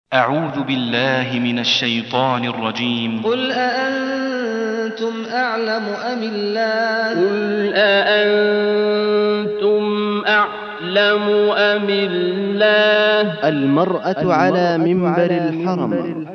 أعوذ بالله من الشيطان الرجيم. قل أأنتم أعلم أم الله؟ قل أأنتم أعلم أم الله؟ المرأة على منبر الحرم.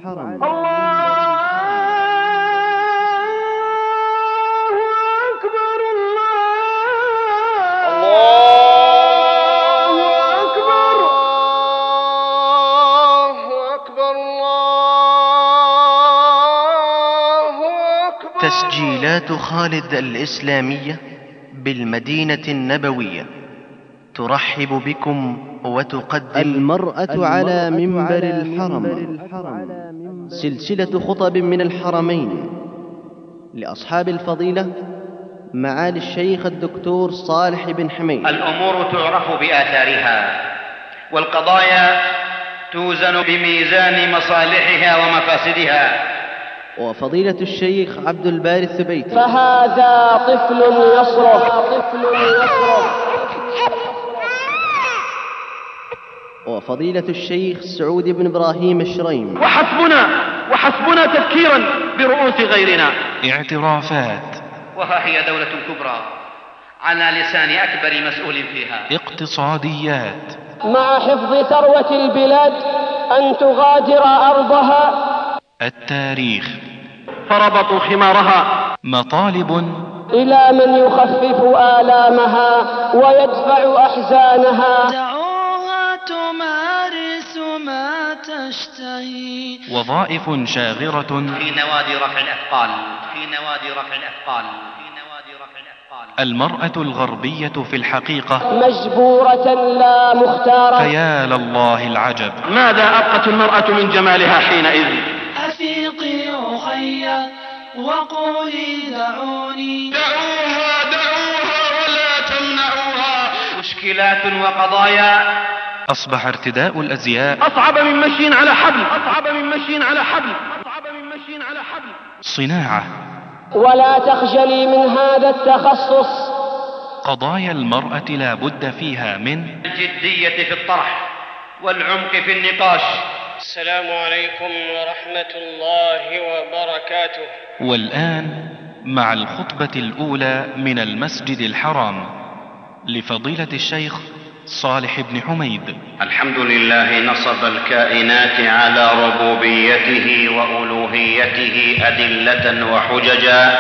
تسجيلات خالد الإسلامية بالمدينة النبوية ترحب بكم وتقدم المرأة على منبر الحرم، سلسلة خطب من الحرمين لأصحاب الفضيلة معالي الشيخ الدكتور صالح بن حميد. الأمور تعرف بآثارها، والقضايا توزن بميزان مصالحها ومفاسدها. وفضيلة الشيخ عبد الباري الثبيتي. فهذا طفل يصرخ. وفضيلة الشيخ سعود بن إبراهيم الشريم. وحسبنا تذكيرا برؤوس غيرنا. اعترافات، وها هي دولة كبرى على لسان أكبر مسؤول فيها. اقتصاديات، مع حفظ ثروة البلاد أن تغادر أرضها. التاريخ، فربطوا خمارها. مطالب، إلى من يخفف آلامها ويدفع أحزانها. دعوها تمارس ما تشتهي. وظائف شاغرة في نوادي رفع الأثقال. المرأة الغربية في الحقيقة مجبورة لا مختارة. فيا لله العجب. ماذا أبقت المرأة من جمالها حينئذ؟ أفيقي أخيا وقولي دعوني. دعوها ولا تمنعوها. مشكلات وقضايا. أصبح ارتداء الأزياء أصعب من مشي على حبل. صناعة. ولا تخجلي من هذا التخصص. قضايا المرأة لا بد فيها من الجدية في الطرح والعمق في النقاش. السلام عليكم ورحمة الله وبركاته. والآن مع الخطبة الأولى من المسجد الحرام لفضيلة الشيخ صالح بن حميد. الحمد لله نصب الكائنات على ربوبيته وألوهيته أدلة وحججا،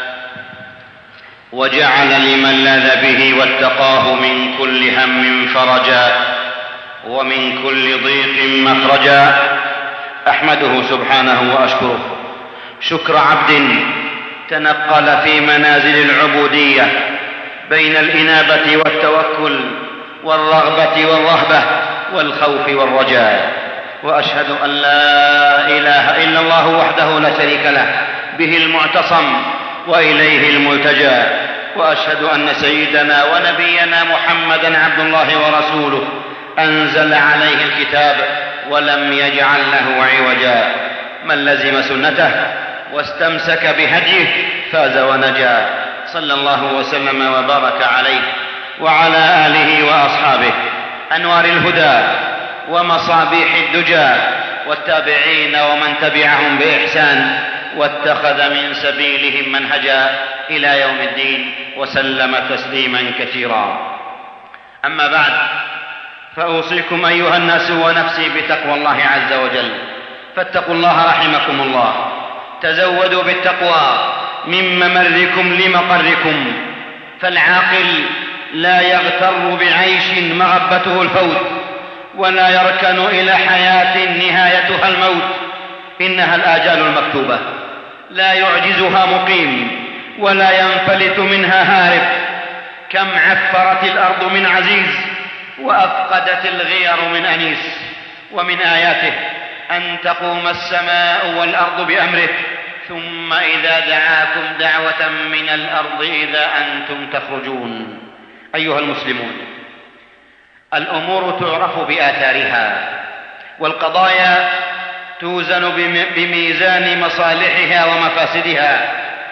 وجعل لمن لاذ به واتقاه من كل هم فرجا ومن كل ضيق مخرجا. أحمده سبحانه وأشكره شكر عبد تنقل في منازل العبودية بين الإنابة والتوكل والرغبة والرهبة والخوف والرجاء. وأشهد أن لا إله إلا الله وحده لا شريك له، به المعتصم وإليه الملتجى. وأشهد أن سيدنا ونبينا محمدا عبد الله ورسوله، أنزل عليه الكتاب ولم يجعل له عوجا. من لزم سنته واستمسك بهديه فاز ونجا. صلى الله وسلم وبارك عليه وعلى آله وأصحابه أنوار الهدى ومصابيح الدجى، والتابعين ومن تبعهم بإحسان واتخذ من سبيلهم منهجا إلى يوم الدين، وسلم تسليما كثيرا. أما بعد، فأوصيكم أيها الناس ونفسي بتقوى الله عز وجل. فاتقوا الله رحمكم الله. تزودوا بالتقوى من ممركم لمقركم، فالعاقل لا يغتر بعيش مغبته الفوت، ولا يركن إلى حياة نهايتها الموت. إنها الآجال المكتوبة، لا يعجزها مقيم ولا ينفلت منها هارب. كم عفرت الأرض من عزيز وأفقدت الغير من أنيس. ومن آياته أن تقوم السماء والأرض بأمره، ثم إذا دعاكم دعوة من الأرض إذا أنتم تخرجون. أيها المسلمون، الأمور تعرف بآثارها، والقضايا توزن بميزان مصالحها ومفاسدها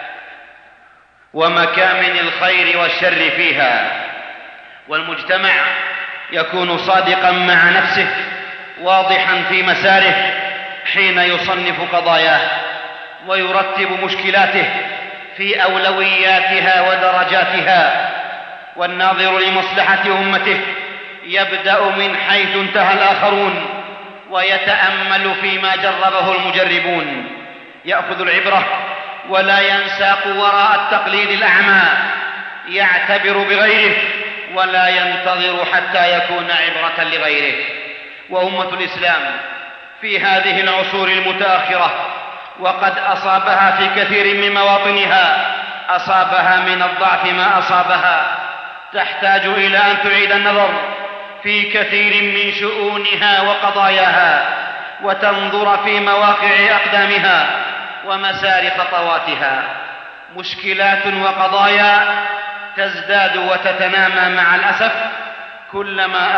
ومكامن الخير والشر فيها. والمجتمع يكون صادقا مع نفسه، واضحا في مساره، حين يصنف قضاياه ويرتب مشكلاته في أولوياتها ودرجاتها. والناظر لمصلحة أمته يبدأ من حيث انتهى الآخرون ويتأمل فيما جربه المجربون، يأخذ العبرة ولا ينساق وراء التقليد الأعمى، يعتبر بغيره ولا ينتظر حتى يكون عبرة لغيره. وأمة الإسلام في هذه العصور المتأخرة وقد أصابها في كثير من مواطنها، أصابها من الضعف ما أصابها، تحتاج إلى أن تعيد النظر في كثير من شؤونها وقضاياها، وتنظر في مواقع أقدامها ومسار خطواتها. مشكلات وقضايا تزداد وتتنامى مع الأسف كلما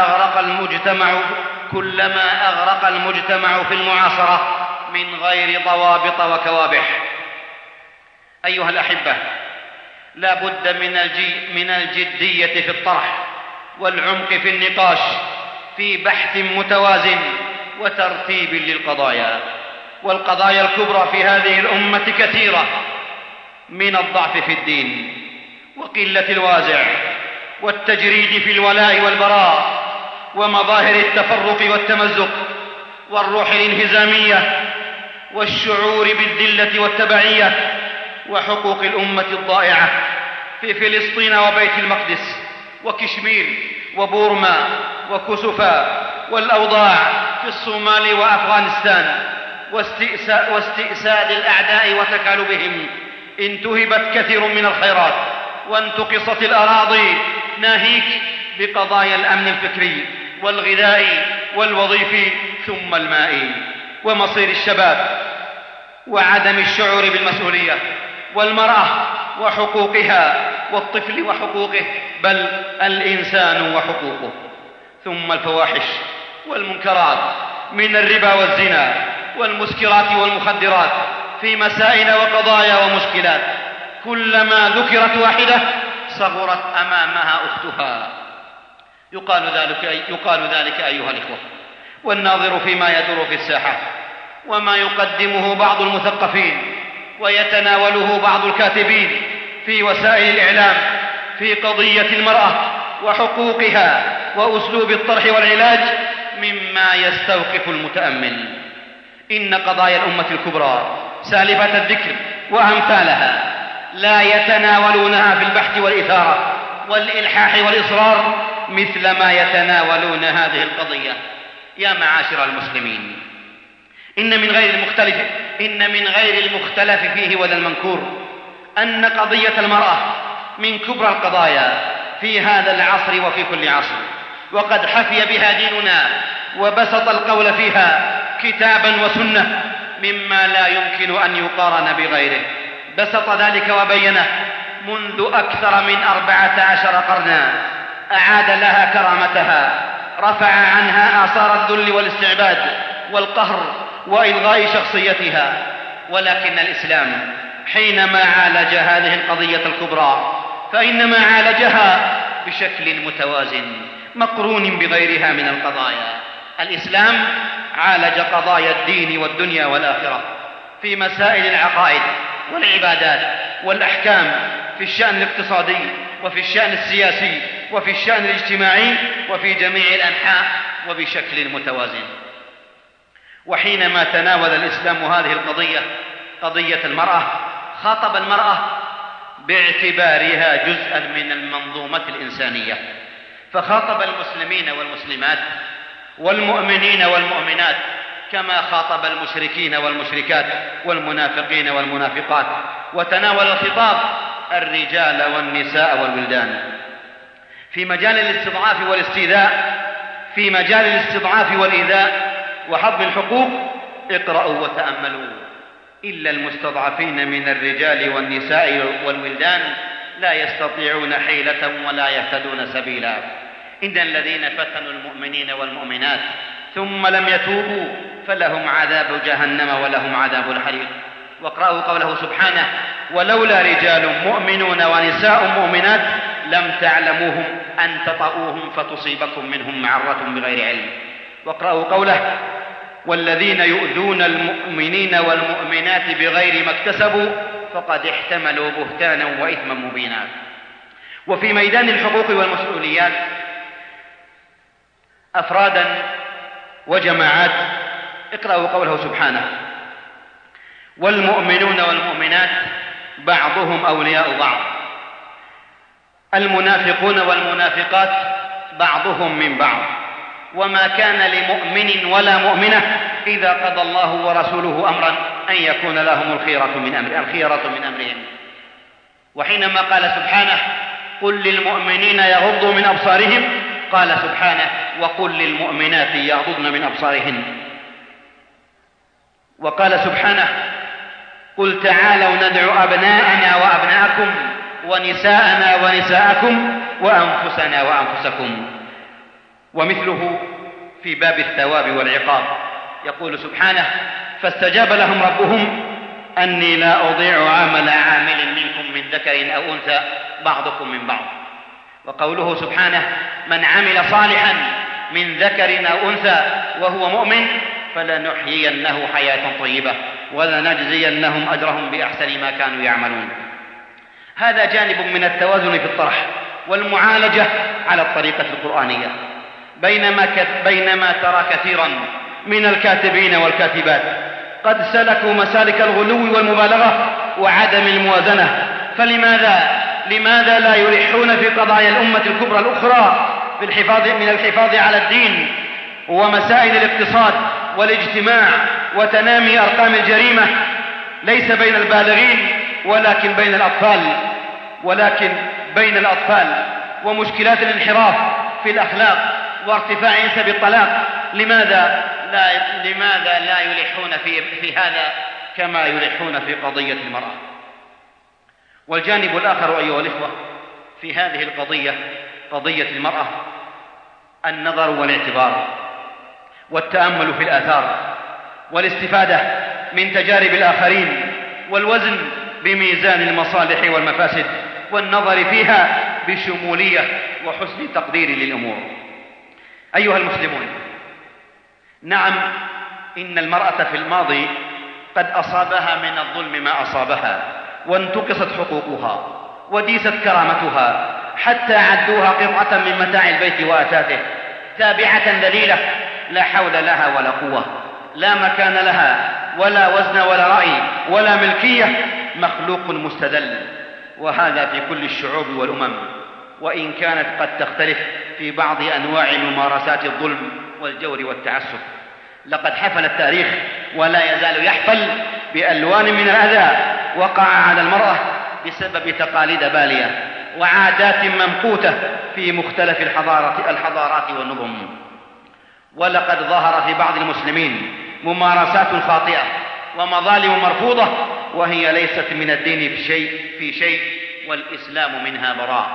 أغرق المجتمع في المعاصرة من غير ضوابط وكوابح. أيها الأحبة، لا بد من الجدية في الطرح والعمق في النقاش في بحث متوازن وترتيب للقضايا. والقضايا الكبرى في هذه الأمة كثيرة، من الضعف في الدين وقلة الوازع والتجريد في الولاء والبراء ومظاهر التفرق والتمزق والروح الانهزامية والشعور بالذلة والتبعية وحقوق الأمة الضائعة في فلسطين وبيت المقدس وكشمير وبورما وكسوفا، والأوضاع في الصومال وأفغانستان، واستئساد الأعداء وتكالبهم. انتهبت كثير من الخيرات وانتقصت الأراضي، ناهيك بقضايا الأمن الفكري والغذائي والوظيفي ثم المائي، ومصير الشباب وعدم الشعور بالمسؤولية، والمرأة وحقوقها، والطفل وحقوقه، بل الإنسان وحقوقه. ثم الفواحش والمنكرات من الربا والزنا والمسكرات والمخدرات في مسائل وقضايا ومشكلات، كلما ذكرت واحدة صغرت أمامها أختها. يقال ذلك أيها الإخوة، والناظر فيما يدور في الساحة وما يقدمه بعض المثقفين ويتناوله بعض الكاتبين في وسائل الإعلام في قضية المرأة وحقوقها وأسلوب الطرح والعلاج مما يستوقف المتأمل. إن قضايا الأمة الكبرى سالفة الذكر وأمثالها لا يتناولونها في البحث والإثارة والإلحاح والإصرار مثل ما يتناولون هذه القضية. يا معاشر المسلمين، إن من غير المختلف فيه ولا المنكور أن قضية المرأة من كبرى القضايا في هذا العصر وفي كل عصر، وقد حفي بها ديننا وبسط القول فيها كتابا وسنة مما لا يمكن أن يقارن بغيره. بسط ذلك وبينه منذ أكثر من 14 قرنا، أعاد لها كرامتها، رفع عنها آثار الذل والاستعباد والقهر وإلغاء شخصيتها. ولكن الإسلام حينما عالج هذه القضية الكبرى فإنما عالجها بشكل متوازن مقرون بغيرها من القضايا. الإسلام عالج قضايا الدين والدنيا والآخرة في مسائل العقائد والعبادات والأحكام، في الشأن الاقتصادي وفي الشأن السياسي وفي الشأن الاجتماعي وفي جميع الأنحاء وبشكل متوازن. وحينما تناول الإسلام هذه القضية، قضية المرأة، خاطب المرأة باعتبارها جزءا من المنظومة الإنسانية، فخاطب المسلمين والمسلمات والمؤمنين والمؤمنات كما خاطب المشركين والمشركات والمنافقين والمنافقات، وتناول الخطاب الرجال والنساء والولدان. في مجال الاستضعاف والاستيذاء، في مجال الاستضعاف والإيذاء وحظم الحقوق، اقرأوا وتأملوا: إلا المستضعفين من الرجال والنساء والولدان لا يستطيعون حيلة ولا يهتدون سبيلا، إن الذين فتنوا المؤمنين والمؤمنات ثم لم يتوبوا فلهم عذاب جهنم ولهم عذاب الحريق. واقرأوا قوله سبحانه: ولولا رجال مؤمنون ونساء مؤمنات لم تعلموهم أن تطؤوهم فتصيبكم منهم معرة بغير علم. واقرأوا قوله: والذين يؤذون المؤمنين والمؤمنات بغير ما اكتسبوا فقد احتملوا بهتانا وإثما مبينا. وفي ميدان الحقوق والمسؤوليات أفرادا وجماعات، اقرأوا قوله سبحانه: والمؤمنون والمؤمنات بعضهم أولياء بعض، المنافقون والمنافقات بعضهم من بعض، وما كان لمؤمن ولا مؤمنة إذا قضى الله ورسوله أمرا أن يكون لهم الخيرة من أمرهم. وحينما قال سبحانه: قل للمؤمنين يغضوا من أبصارهم، قال سبحانه: وقل للمؤمنات يغضضن من أبصارهن. وقال سبحانه: قل تعالوا ندعو أبناءنا وأبناءكم ونساءنا ونساءكم وأنفسنا وأنفسكم. ومثله في باب الثواب والعقاب، يقول سبحانه: فاستجاب لهم ربهم أني لا أضيع عمل عامل منكم من ذكر أو أنثى بعضكم من بعض. وقوله سبحانه: من عمل صالحا من ذكر أو أنثى وهو مؤمن فلنحيينه حياة طيبة ولنجزينهم أجرهم بأحسن ما كانوا يعملون. هذا جانب من التوازن في الطرح والمعالجة على الطريقة القرآنية، بينما ترى كثيرا من الكاتبين والكاتبات قد سلكوا مسالك الغلو والمبالغة وعدم الموازنة. فلماذا لا يلحون في قضايا الأمة الكبرى الأخرى من الحفاظ على الدين ومسائل الاقتصاد والاجتماع وتنامي أرقام الجريمة، ليس بين البالغين ولكن بين الأطفال ومشكلات الانحراف في الأخلاق وارتفاع نسب الطلاق؟ لماذا لا يلحون في هذا كما يلحون في قضية المرأة؟ والجانب الآخر أيها الإخوة في هذه القضية، قضية المرأة، النظر والاعتبار والتأمل في الآثار والاستفادة من تجارب الآخرين والوزن بميزان المصالح والمفاسد والنظر فيها بشمولية وحسن تقدير للأمور. أيها المسلمون، نعم، إن المرأة في الماضي قد أصابها من الظلم ما أصابها، وانتقصت حقوقها وديست كرامتها حتى عدوها قطعة من متاع البيت وأثاثه، تابعة ذليلة لا حول لها ولا قوة، لا مكان لها ولا وزن ولا رأي ولا ملكية، مخلوق مستذل. وهذا في كل الشعوب والأمم، وإن كانت قد تختلف في بعض أنواع ممارسات الظلم والجور والتعسف. لقد حفل التاريخ ولا يزال يحفل بألوان من الأذى وقع على المرأة بسبب تقاليد بالية وعادات ممقوتة في مختلف الحضارات والنظم. ولقد ظهر في بعض المسلمين ممارسات خاطئة ومظالم مرفوضة، وهي ليست من الدين في شيء والإسلام منها براء.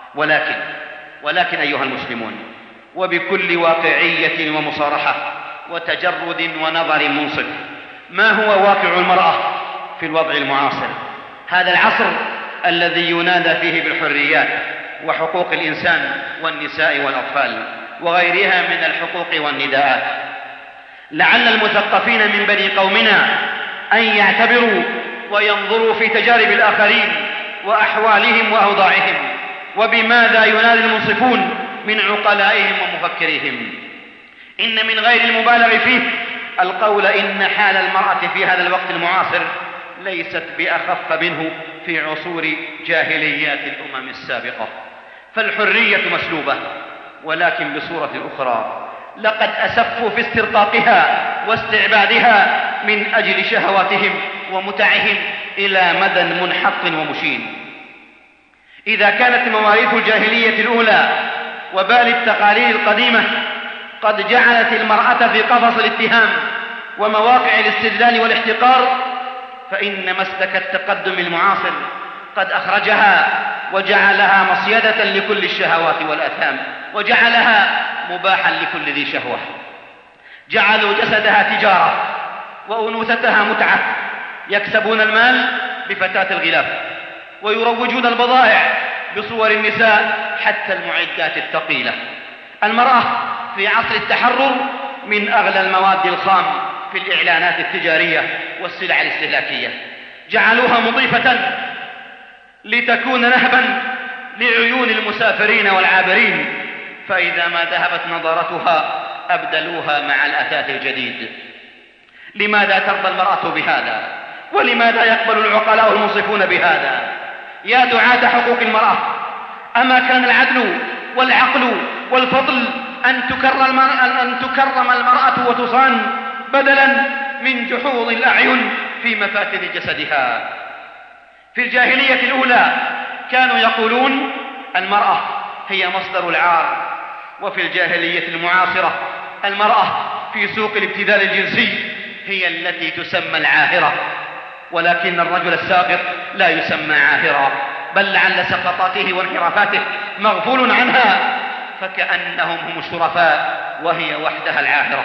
ولكن أيها المسلمون، وبكل واقعية ومصارحة وتجرد ونظر منصف، ما هو واقع المرأة في الوضع المعاصر، هذا العصر الذي ينادى فيه بالحريات وحقوق الإنسان والنساء والأطفال وغيرها من الحقوق والنداءات؟ لعل المثقفين من بني قومنا أن يعتبروا وينظروا في تجارب الآخرين وأحوالهم وأوضاعهم، وبماذا ينادي المنصفون من عقلائهم ومفكريهم. إن من غير المبالغ فيه القول إن حال المرأة في هذا الوقت المعاصر ليست بأخف منه في عصور جاهليات الأمم السابقة. فالحرية مسلوبة، ولكن بصورة أخرى. لقد أسفوا في استرقاقها واستعبادها من أجل شهواتهم ومتعهم إلى مدى منحط ومشين. إذا كانت مواريث الجاهلية الأولى وبال التقاليد القديمة قد جعلت المرأة في قفص الاتهام ومواقع الاستدلال والاحتقار، فإن مسلك التقدم المعاصر قد أخرجها وجعلها مصيدة لكل الشهوات والآثام، وجعلها مباحا لكل ذي شهوة. جعلوا جسدها تجارة وأنوثتها متعة، يكسبون المال بفتاة الغلاف ويروجون البضائع بصور النساء حتى المعدات الثقيلة. المرأة في عصر التحرر من أغلى المواد الخام في الإعلانات التجارية والسلع الاستهلاكية، جعلوها مضيفة لتكون نهبا لعيون المسافرين والعابرين، فإذا ما ذهبت نضارتها أبدلوها مع الأثاث الجديد. لماذا ترضى المرأة بهذا؟ ولماذا يقبل العقلاء المنصفون بهذا؟ يا دعاة حقوق المرأة، أما كان العدل والعقل والفضل أن تكرم المرأة وتصان بدلا من جحوظ الأعين في مفاتن جسدها؟ في الجاهلية الأولى كانوا يقولون المرأة هي مصدر العار، وفي الجاهلية المعاصرة المرأة في سوق الابتذال الجنسي هي التي تسمى العاهرة، ولكن الرجل الساقط لا يسمى عاهرا، بل لعل سقطاته وانحرافاته مغفول عنها، فكأنهم هم الشرفاء وهي وحدها العاهرة.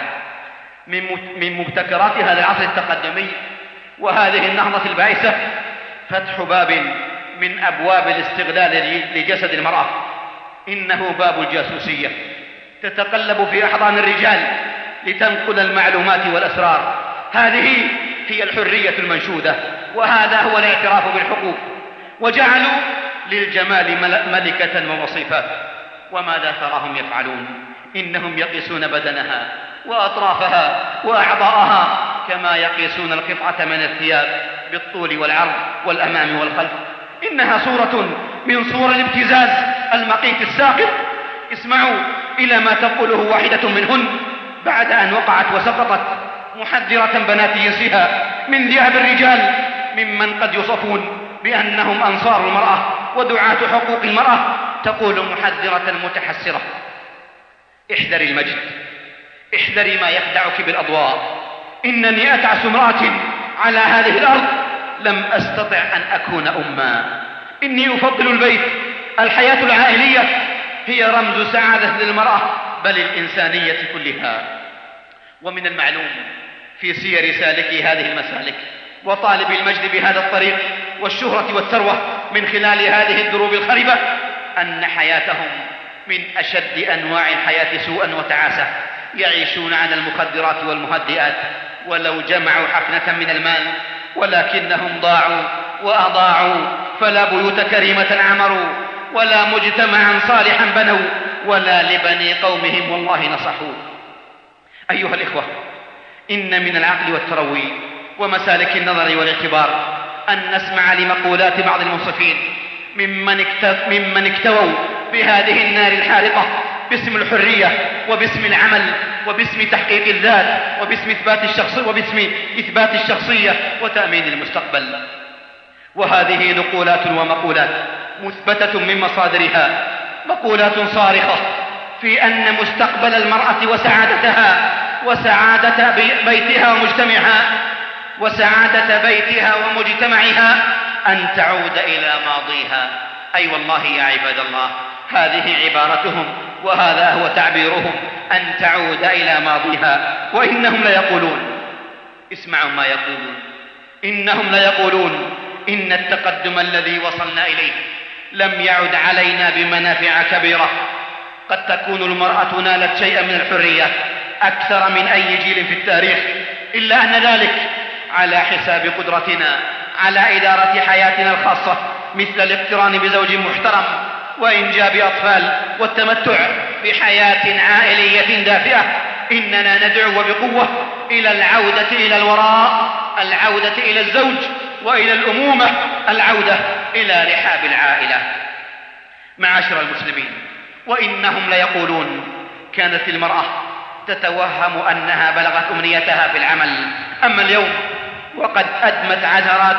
من مبتكرات هذا العصر التقدمي وهذه النهضة البائسة فتح باب من أبواب الاستغلال لجسد المرأة، إنه باب الجاسوسية، تتقلب في أحضان الرجال لتنقل المعلومات والأسرار. هذه هي الحرية المنشودة، وهذا هو الاعتراف بالحقوق، وجعلوا للجمال ملكة ووصيفات. وماذا تراهم يفعلون؟ إنهم يقيسون بدنها وأطرافها وأعضاءها كما يقيسون القطعة من الثياب بالطول والعرض والأمام والخلف. إنها صورة من صور الابتزاز المقيت الساقط. اسمعوا إلى ما تقوله واحدة منهن بعد أن وقعت وسقطت، محذرة بنات جنسها من ذئاب الرجال ممن قد يوصفون بأنهم أنصار المرأة ودعاة حقوق المرأة. تقول محذرة متحسرة: احذري المجد، احذري ما يخدعك بالأضواء. إنني أتعس امرأة على هذه الأرض لم أستطع أن أكون أما. إني أفضل البيت، الحياة العائلية هي رمز سعادة للمرأة بل الإنسانية كلها. ومن المعلوم في سير سالكي هذه المسالك وطالب المجد بهذا الطريق والشهرة والثروة من خلال هذه الدروب الخربة أن حياتهم من أشد أنواع الحياة سوءا وتعاسة. يعيشون على المخدرات والمهدئات ولو جمعوا حفنة من المال، ولكنهم ضاعوا وأضاعوا، فلا بيوت كريمة عمروا ولا مجتمعا صالحا بنوا ولا لبني قومهم والله نصحوا. أيها الإخوة، إن من العقل والتروي ومسالك النظر والاعتبار أن نسمع لمقولات بعض المنصفين ممن اكتووا بهذه النار الحارقة باسم الحرية وباسم العمل وباسم تحقيق الذات وباسم إثبات الشخصية وتأمين المستقبل. وهذه نقولات ومقولات مثبتة من مصادرها، مقولات صارخة في أن مستقبل المرأة وسعادة بيتها ومجتمعها أن تعود إلى ماضيها. أي والله يا عباد الله، هذه عبارتهم وهذا هو تعبيرهم، أن تعود إلى ماضيها. وإنهم ليقولون، اسمعوا ما يقولون، إنهم ليقولون إن التقدم الذي وصلنا إليه لم يعد علينا بمنافع كبيرة. قد تكون المرأة نالت شيئا من الحرية أكثر من أي جيل في التاريخ، إلا أن ذلك على حساب قدرتنا على إدارة حياتنا الخاصة، مثل الاقتران بزوج محترم وإنجاب أطفال والتمتع بحياة عائلية دافئة. إننا ندعو بقوة إلى العودة إلى الوراء، العودة إلى الزوج وإلى الأمومة، العودة إلى رحاب العائلة. معاشر المسلمين، وإنهم ليقولون كانت المرأة تتوهم أنها بلغت أمنيتها في العمل، أما اليوم وقد أدمت عثرات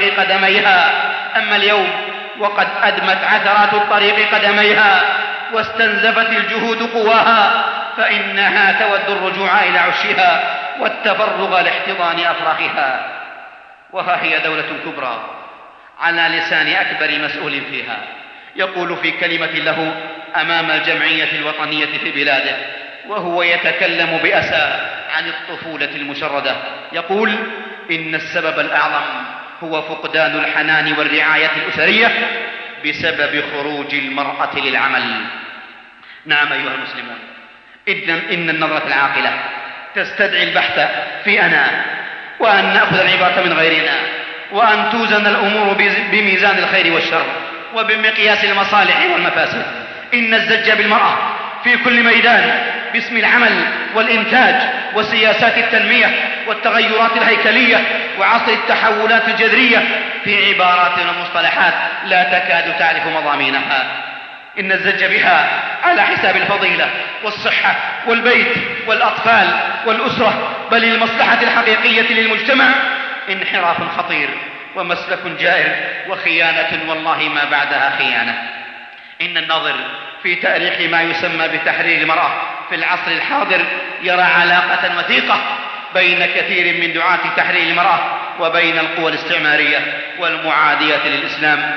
الطريق قدميها واستنزفت الجهود قواها، فإنها تود الرجوع إلى عشها والتفرغ لاحتضان أفراخها. وها هي دولة كبرى على لسان أكبر مسؤول فيها يقول في كلمة له أمام الجمعية الوطنية في بلاده وهو يتكلم بأسى عن الطفولة المشردة، يقول: إن السبب الأعظم هو فقدان الحنان والرعاية الأسرية بسبب خروج المرأة للعمل. نعم أيها المسلمون، إن النظرة العاقلة تستدعي البحث في أنا، وأن نأخذ العبرة من غيرنا، وأن توزن الأمور بميزان الخير والشر وبمقياس المصالح والمفاسد. إن الزج بالمرأة في كل ميدان باسم العمل والإنتاج وسياسات التنمية والتغيرات الهيكلية وعصر التحولات الجذرية في عبارات ومصطلحات لا تكاد تعرف مضامينها. إن الزج بها على حساب الفضيلة والصحة والبيت والأطفال والأسرة، بل المصلحة الحقيقية للمجتمع انحراف خطير ومسلك جائر وخيانة والله ما بعدها خيانة. إن الناظر في تاريخ ما يسمى بتحرير المرأة في العصر الحاضر يرى علاقة وثيقة بين كثير من دعاة تحرير المرأة وبين القوى الاستعمارية والمعادية للإسلام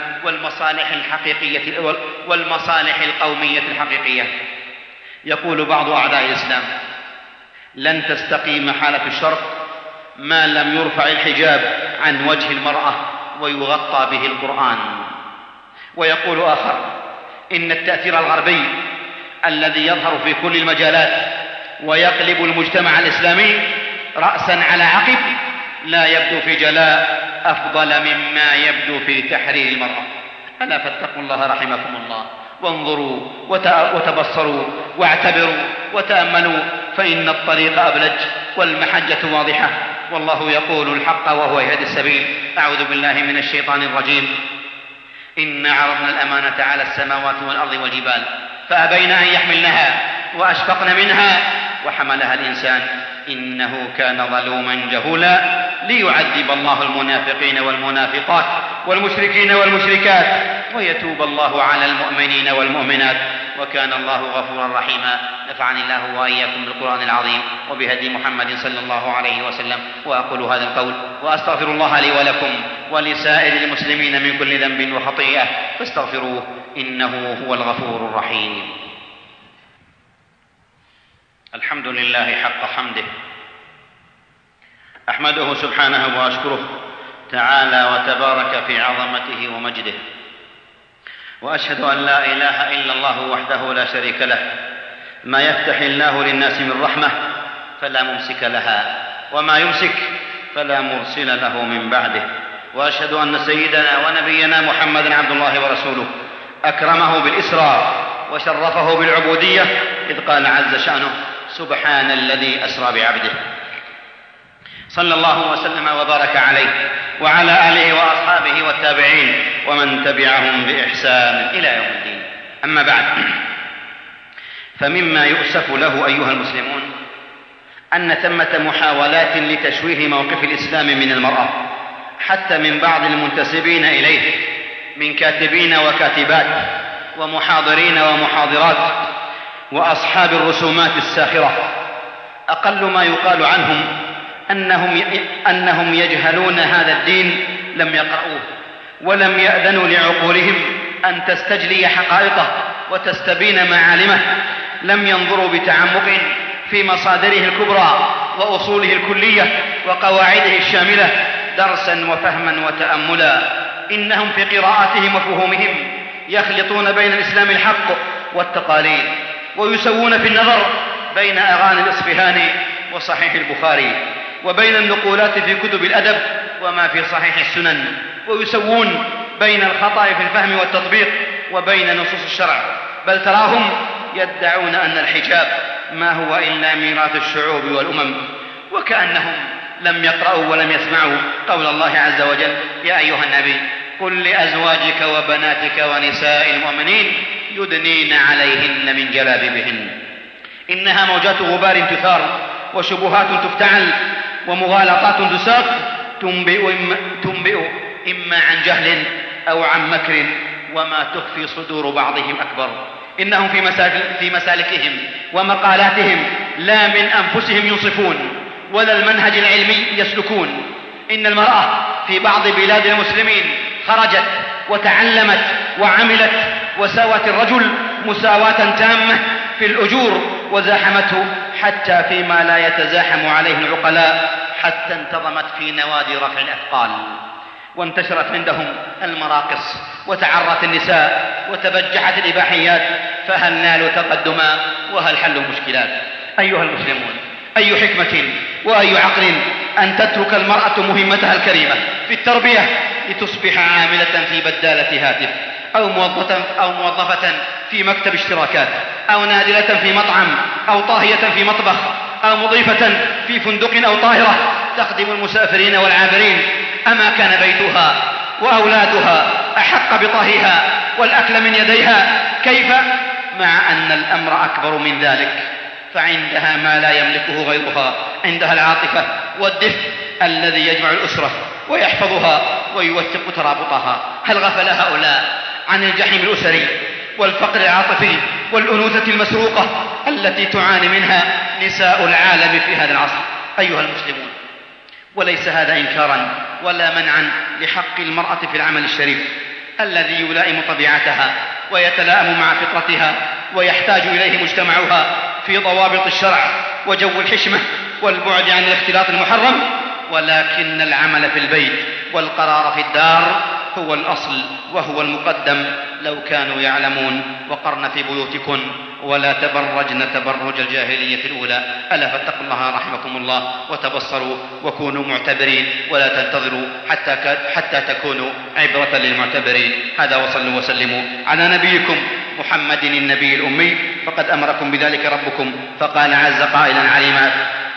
والمصالح القومية الحقيقية. يقول بعض أعداء الإسلام: لن تستقيم حالة الشرق ما لم يرفع الحجاب عن وجه المرأة ويغطى به القرآن. ويقول آخر: إن التأثير الغربي الذي يظهر في كل المجالات ويقلب المجتمع الإسلامي رأسا على عقب لا يبدو في جلاء أفضل مما يبدو في تحرير المرأة. ألا فاتقوا الله رحمكم الله، وانظروا وتبصروا واعتبروا وتأملوا، فإن الطريق أبلج والمحجة واضحة، والله يقول الحق وهو يهدي السبيل. أعوذ بالله من الشيطان الرجيم. إنا عرضنا الأمانة على السماوات والأرض والجبال فأبين أن يحملنها وأشفقن منها وحملها الإنسان إنه كان ظلوما جهولا ليعذب الله المنافقين والمنافقات والمشركين والمشركات ويتوب الله على المؤمنين والمؤمنات وكان الله غفورا رحيما. نفعني الله وإياكم بالقرآن العظيم وبهدي محمد صلى الله عليه وسلم. وأقول هذا القول وأستغفر الله لي ولكم ولسائر المسلمين من كل ذنب وخطيئة فاستغفروه إنه هو الغفور الرحيم. الحمد لله حق حمده، أحمده سبحانه وأشكره تعالى وتبارك في عظمته ومجده، وأشهد أن لا إله إلا الله وحده لا شريك له. ما يفتح الله للناس من رحمة فلا ممسك لها، وما يمسك فلا مرسل له من بعده. وأشهد أن سيدنا ونبينا محمدا عبد الله ورسوله، أكرمه بالإسراء وشرفه بالعبودية، إذ قال عز شأنه: سبحان الذي أسرى بعبده. صلى الله وسلم وبارك عليه وعلى آله وأصحابه والتابعين ومن تبعهم بإحسان إلى يوم الدين. أما بعد، فمما يؤسف له أيها المسلمون أن ثمة محاولات لتشويه موقف الإسلام من المرأة حتى من بعض المنتسبين إليه من كاتبين وكاتبات ومحاضرين ومحاضرات وأصحاب الرسومات الساخرة. أقل ما يقال عنهم أنهم يجهلون هذا الدين، لم يقرؤوه ولم يأذنوا لعقولهم أن تستجلي حقائقه وتستبين معالمه، لم ينظروا بتعمق في مصادره الكبرى وأصوله الكلية وقواعده الشاملة درسا وفهما وتأملا. إنهم في قراءاتهم وفهومهم يخلطون بين الإسلام الحق والتقاليد، ويسوون في النظر بين أغاني الإصفهاني وصحيح البخاري، وبين النقولات في كتب الأدب وما في صحيح السنن، ويسوون بين الخطأ في الفهم والتطبيق وبين نصوص الشرع، بل تراهم يدعون أن الحجاب ما هو إلا ميراث الشعوب والأمم، وكأنهم لم يقرأوا ولم يسمعوا قول الله عز وجل: يا أيها النبي قل لأزواجك وبناتك ونساء المؤمنين يدنين عليهن من جلابيبهن. إنها موجات غبار تثار وشبهات تفتعل ومغالطات تساق تنبئ إما عن جهل أو عن مكر، وما تخفي صدور بعضهم أكبر. إنهم في مسالكهم ومقالاتهم لا من أنفسهم ينصفون ولا المنهج العلمي يسلكون. إن المرأة في بعض بلاد المسلمين خرجت وتعلمت وعملت وساوت الرجل مساواة تامة في الأجور، وزاحمته حتى فيما لا يتزاحم عليه العقلاء، حتى انتظمت في نوادي رفع الأثقال، وانتشرت عندهم المراقص، وتعرت النساء، وتبجحت الإباحيات، فهل نالوا تقدما وهل حلوا مشكلات؟ أيها المسلمون، أي حكمة وأي عقل أن تترك المرأة مهمتها الكريمة في التربية لتصبح عاملة في بدالة هاتف، أو موظفة في مكتب اشتراكات، أو نادلة في مطعم، أو طاهية في مطبخ، أو مضيفة في فندق أو طاهرة تخدم المسافرين والعابرين. أما كان بيتها وأولادها أحق بطهيها والأكل من يديها؟ كيف مع أن الأمر أكبر من ذلك؟ فعندها ما لا يملكه غيرها، عندها العاطفة والدفء الذي يجمع الأسرة ويحفظها ويوثق ترابطها. هل غفل هؤلاء عن الجحيم الأسري والفقر العاطفي والأنوثة المسروقة التي تعاني منها نساء العالم في هذا العصر؟ أيها المسلمون، وليس هذا إنكارا ولا منعا لحق المرأة في العمل الشريف الذي يلائم طبيعتها ويتلائم مع فطرتها ويحتاج إليه مجتمعها في ضوابط الشرع وجو الحشمة والبعد عن الاختلاط المحرم، ولكن العمل في البيت والقرار في الدار هو الأصل وهو المقدم لو كانوا يعلمون. وقرن في بيوتكن ولا تبرجن تبرج الجاهلية الأولى. ألا فاتقوا الله رحمكم الله وتبصروا وكونوا معتبرين ولا تنتظروا حتى تكونوا عبرة للمعتبرين. هذا، وصلوا وسلموا على نبيكم محمد النبي الأمي، فقد أمركم بذلك ربكم فقال عز قائلا عليما: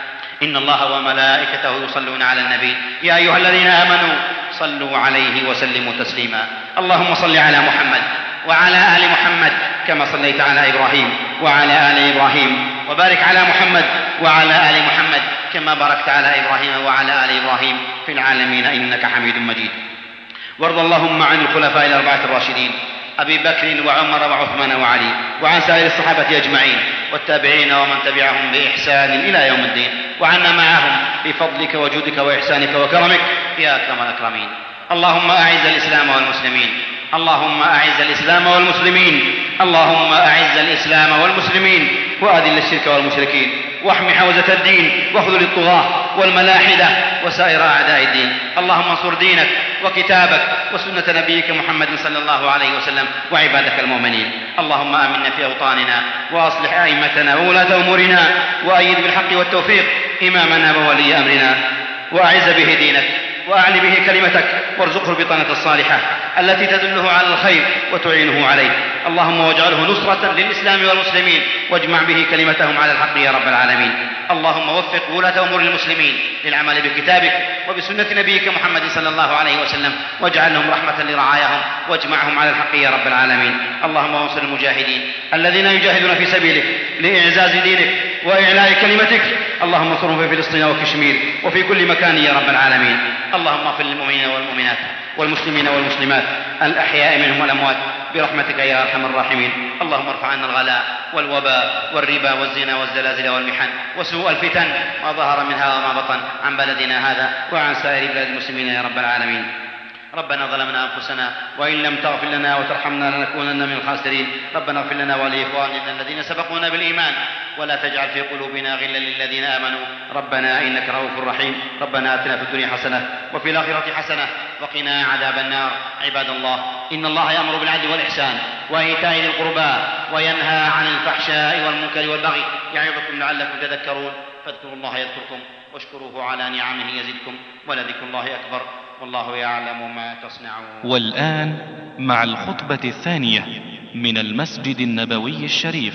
إن الله وملائكته يصلون على النبي يا أيها الذين آمنوا صلوا عليه وسلموا تسليما. اللهم صل على محمد وعلى آل محمد كما صليت على إبراهيم وعلى آل إبراهيم، وبارك على محمد وعلى آل محمد كما باركت على إبراهيم وعلى آل إبراهيم في العالمين إنك حميد مجيد. وارض اللهم عن الخلفاء الأربعة الراشدين أبي بكر وعمر وعثمان وعلي، وعن سائر الصحابة أجمعين والتابعين ومن تبعهم بإحسان إلى يوم الدين، وعنا معهم بفضلك وجودك وإحسانك وكرمك يا أكرم الأكرمين. اللهم أعز الإسلام والمسلمين، اللهم أعز الإسلام والمسلمين، اللهم أعز الإسلام والمسلمين، وأذل الشرك والمشركين، واحم حوزة الدين واخذل الطغاة والملاحدة وسائر أعداء الدين. اللهم انصر دينك وكتابك وسنة نبيك محمد صلى الله عليه وسلم وعبادك المؤمنين. اللهم آمنا في أوطاننا وأصلح أئمتنا وولاة أمورنا، وأيد بالحق والتوفيق إمامنا وولي أمرنا، وأعز به دينك وأعلي به كلمتك، وارزقه البطانة الصالحة التي تدله على الخير وتعينه عليه. اللهم واجعله نصرة للإسلام والمسلمين، واجمع به كلمتهم على الحق يا رب العالمين. اللهم وفق ولاة أمور المسلمين للعمل بكتابك وبسنة نبيك محمد صلى الله عليه وسلم، واجعلهم رحمة لرعاياهم، واجمعهم على الحق يا رب العالمين. اللهم انصر المجاهدين الذين يجاهدون في سبيلك لإعزاز دينك وإعلاء كلمتك. اللهم انصرهم في فلسطين وكشمير وفي كل مكان يا رب العالمين. اللهم اغفر للمؤمنين والمؤمنات والمسلمين والمسلمات الأحياء منهم والأموات برحمتك يا أرحم الراحمين. اللهم ارفع عنا الغلاء والوباء والربا والزنا والزلازل والمحن وسوء الفتن ما ظهر منها وما بطن عن بلدنا هذا وعن سائر بلاد المسلمين يا رب العالمين. ربنا ظلمنا أنفسنا وإن لم تغفر لنا وترحمنا لنكونن من الخاسرين. ربنا اغفر لنا ولإخواننا الذين سبقونا بالإيمان ولا تجعل في قلوبنا غلا للذين آمنوا ربنا إنك رؤوف رحيم. ربنا آتنا في الدنيا حسنة وفي الآخرة حسنة وقنا عذاب النار. عباد الله، إن الله يأمر بالعدل والإحسان وإيتاء ذي القربى وينهى عن الفحشاء والمنكر والبغي يعظكم لعلكم تذكرون. فاذكروا الله يذكركم واشكروه على نعمه يزدكم ولذكر الله أكبر والله يعلم ما تصنعون. والآن مع الخطبة الثانية من المسجد النبوي الشريف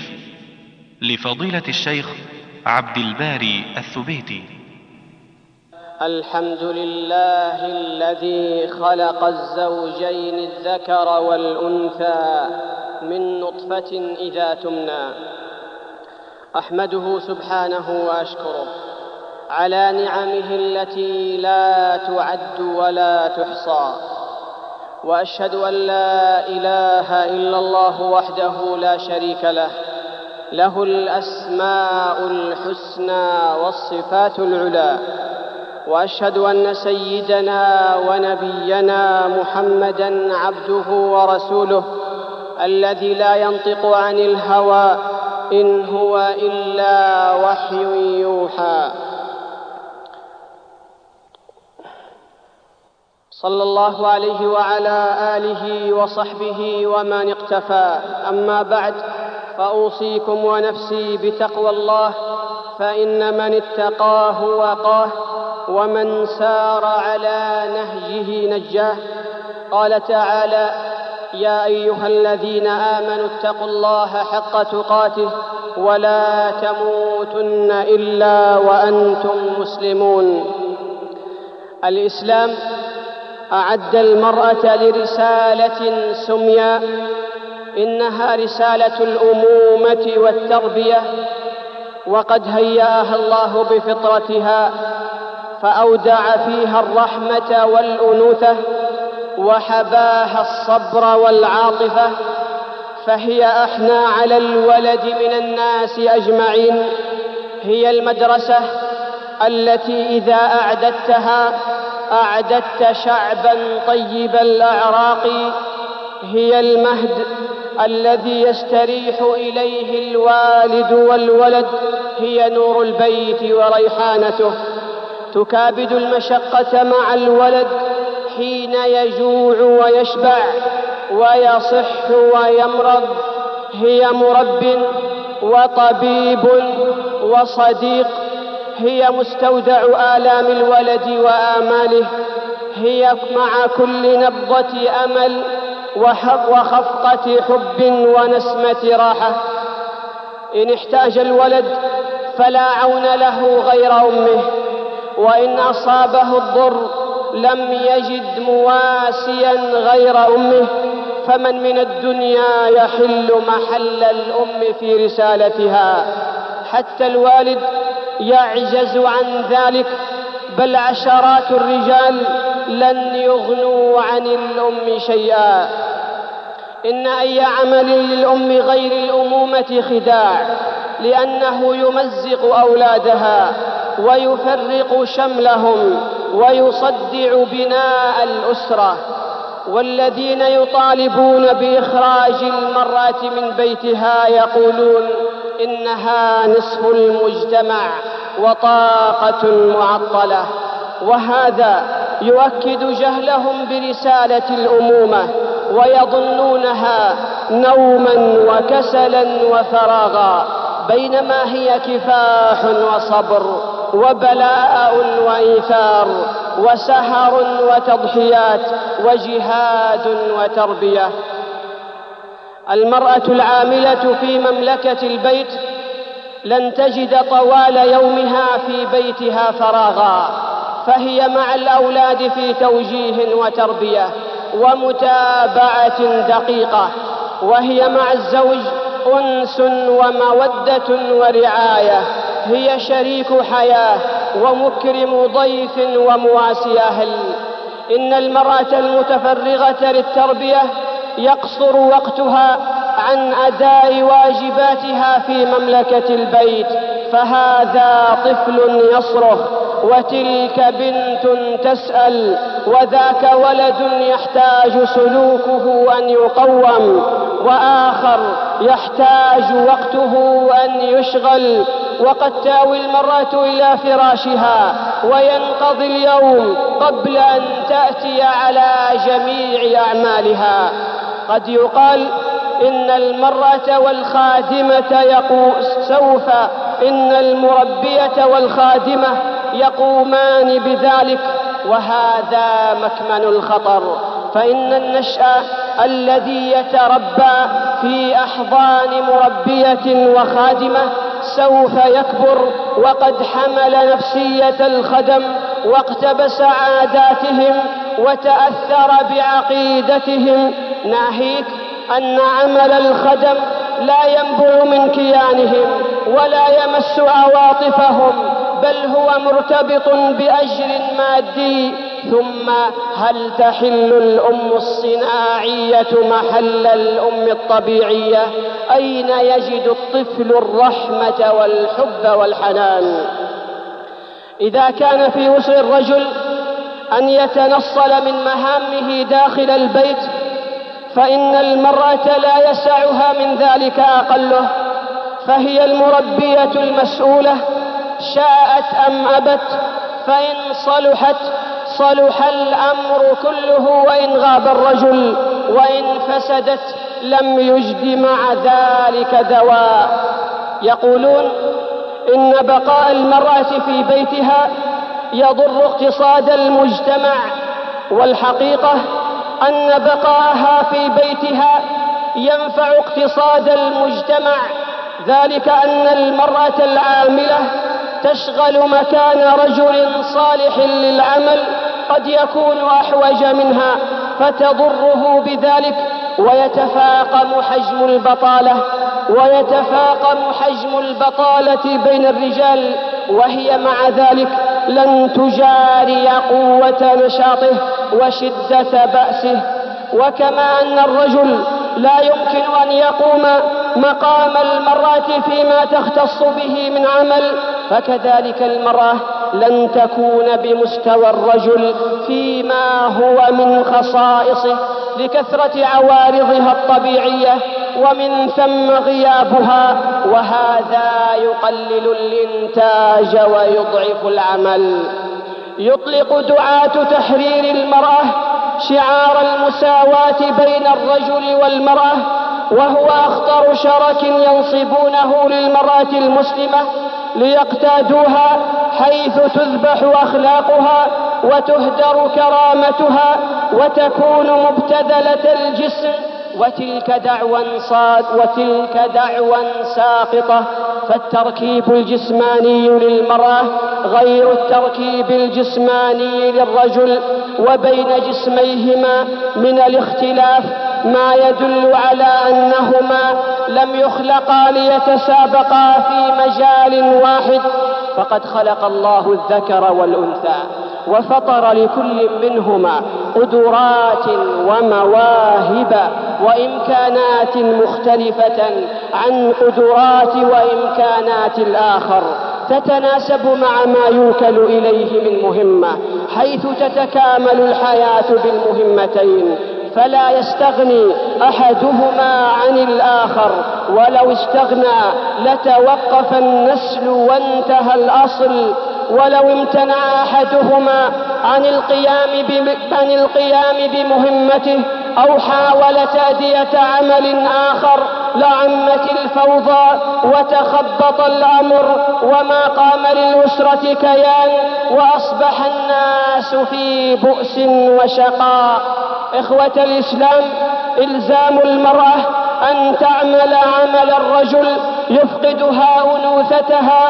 لفضيلة الشيخ عبد الباري الثبيتي. الحمد لله الذي خلق الزوجين الذكر والأنثى من نطفة إذا تمنى. أحمده سبحانه وأشكره على نعمه التي لا تعد ولا تحصى، وأشهد أن لا إله إلا الله وحده لا شريك له، له الأسماء الحسنى والصفات العلى. وأشهد أن سيدنا ونبينا محمدًا عبده ورسوله الذي لا ينطق عن الهوى إن هو إلا وحي يوحى. صلى الله عليه وعلى آله وصحبه ومن اقتفى. أما بعد، فأوصيكم ونفسي بتقوى الله فإن من اتقاه وقاه ومن سار على نهجه نجاه. قال تعالى: يا أيها الذين آمنوا اتقوا الله حق تقاته ولا تموتن إلا وأنتم مسلمون. الإسلام أعد المرأة لرسالة سمياء، إنها رسالة الأمومة والتربية، وقد هيأها الله بفطرتها فأودع فيها الرحمة والأنوثة وحباها الصبر والعاطفة، فهي أحنى على الولد من الناس أجمعين. هي المدرسة التي إذا أعددتها أعددت شعبا طيب الأعراق. هي المهد الذي يستريح إليه الوالد والولد. هي نور البيت وريحانته، تكابد المشقة مع الولد حين يجوع ويشبع ويصح ويمرض. هي مرب وطبيب وصديق. هي مستودع آلام الولد وآماله. هي مع كل نبضة أمل وخفقة حب ونسمة راحة. إن احتاج الولد فلا عون له غير أمه، وإن أصابه الضر لم يجد مواسيا غير أمه. فمن من الدنيا يحل محل الأم في رسالتها؟ حتى الوالد يعجز عن ذلك، بل عشرات الرجال لن يغنوا عن الأم شيئا. إن أي عمل للأم غير الأمومة خداع، لأنه يمزق أولادها ويفرق شملهم ويصدع بناء الأسرة. والذين يطالبون بإخراج المرأة من بيتها يقولون إنها نصف المجتمع وطاقة معطلة، وهذا يؤكد جهلهم برسالة الأمومة، ويظنونها نوما وكسلا وفراغا، بينما هي كفاح وصبر وبلاء وإيثار وسهر وتضحيات وجهاد وتربية. المرأة العاملة في مملكة البيت لن تجد طوال يومها في بيتها فراغا، فهي مع الأولاد في توجيه وتربية ومتابعة دقيقة، وهي مع الزوج أنس ومودة ورعاية. هي شريك حياة ومكرم ضيف ومواسي أهل. إن المرأة المتفرغة للتربية يقصر وقتها عن أداء واجباتها في مملكة البيت، فهذا طفل يصرخ، وتلك بنت تسأل، وذاك ولد يحتاج سلوكه أن يقوم، وآخر يحتاج وقته أن يشغل. وقد تأوي المرأة إلى فراشها وينقضي اليوم قبل أن تأتي على جميع أعمالها. قد يقال إن المرأة والخادمة إن المربية والخادمة يقومان بذلك، وهذا مكمن الخطر. فإن النشأ الذي يتربى في أحضان مربية وخادمة سوف يكبر وقد حمل نفسية الخدم واقتبس عاداتهم وتأثر بعقيدتهم، ناهيك أن عمل الخدم لا ينبع من كيانهم ولا يمس عواطفهم، بل هو مرتبط بأجر مادي. ثم هل تحل الأم الصناعية محل الأم الطبيعية؟ أين يجد الطفل الرحمة والحب والحنان؟ إذا كان في وسع الرجل أن يتنصل من مهامه داخل البيت، فإن المرأة لا يسعها من ذلك أقله، فهي المربية المسؤولة شاءت أم أبت. فإن صلحت صلح الأمر كله وإن غاب الرجل، وإن فسدت لم يجد مع ذلك دواء. يقولون إن بقاء المرأة في بيتها يضر اقتصاد المجتمع، والحقيقة أن بقاءها في بيتها ينفع اقتصاد المجتمع، ذلك أن المرأة العاملة تشغل مكان رجل صالح للعمل قد يكون أحوج منها فتضره بذلك، ويتفاقم حجم البطالة بين الرجال، وهي مع ذلك لن تجاري قوة نشاطه وشدة بأسه. وكما أن الرجل لا يمكن أن يقوم مقام المرأة فيما تختص به من عمل، فكذلك المرأة لن تكون بمستوى الرجل فيما هو من خصائصه لكثرة عوارضها الطبيعية ومن ثم غيابها، وهذا يقلل الإنتاج ويضعف العمل. يطلق دعاة تحرير المرأة شعار المساواة بين الرجل والمرأة، وهو أخطر شرك ينصبونه للمرأة المسلمة ليقتادوها، حيث تذبح أخلاقها وتهدر كرامتها وتكون مبتذلة الجسم، وتلك دعوى ساقطة. فالتركيب الجسماني للمرأة غير التركيب الجسماني للرجل، وبين جسميهما من الاختلاف ما يدل على أنهما لم يخلقا ليتسابقا في مجال واحد، فقد خلق الله الذكر والأنثى وفطر لكل منهما قدرات ومواهب وإمكانات مختلفة عن قدرات وإمكانات الآخر، تتناسب مع ما يوكل إليه من مهمة، حيث تتكامل الحياة بالمهمتين، فلا يستغني أحدهما عن الآخر، ولو استغنى لتوقف النسل وانتهى الأصل. ولو امتنع أحدهما عن القيام بمهمته أو حاول تأدية عمل آخر لعمت الفوضى وتخبط الأمر، وما قام للأسرة كيان، وأصبح الناس في بؤس وشقاء. إخوة الإسلام، إلزام المرأة أن تعمل عمل الرجل يفقدها أنوثتها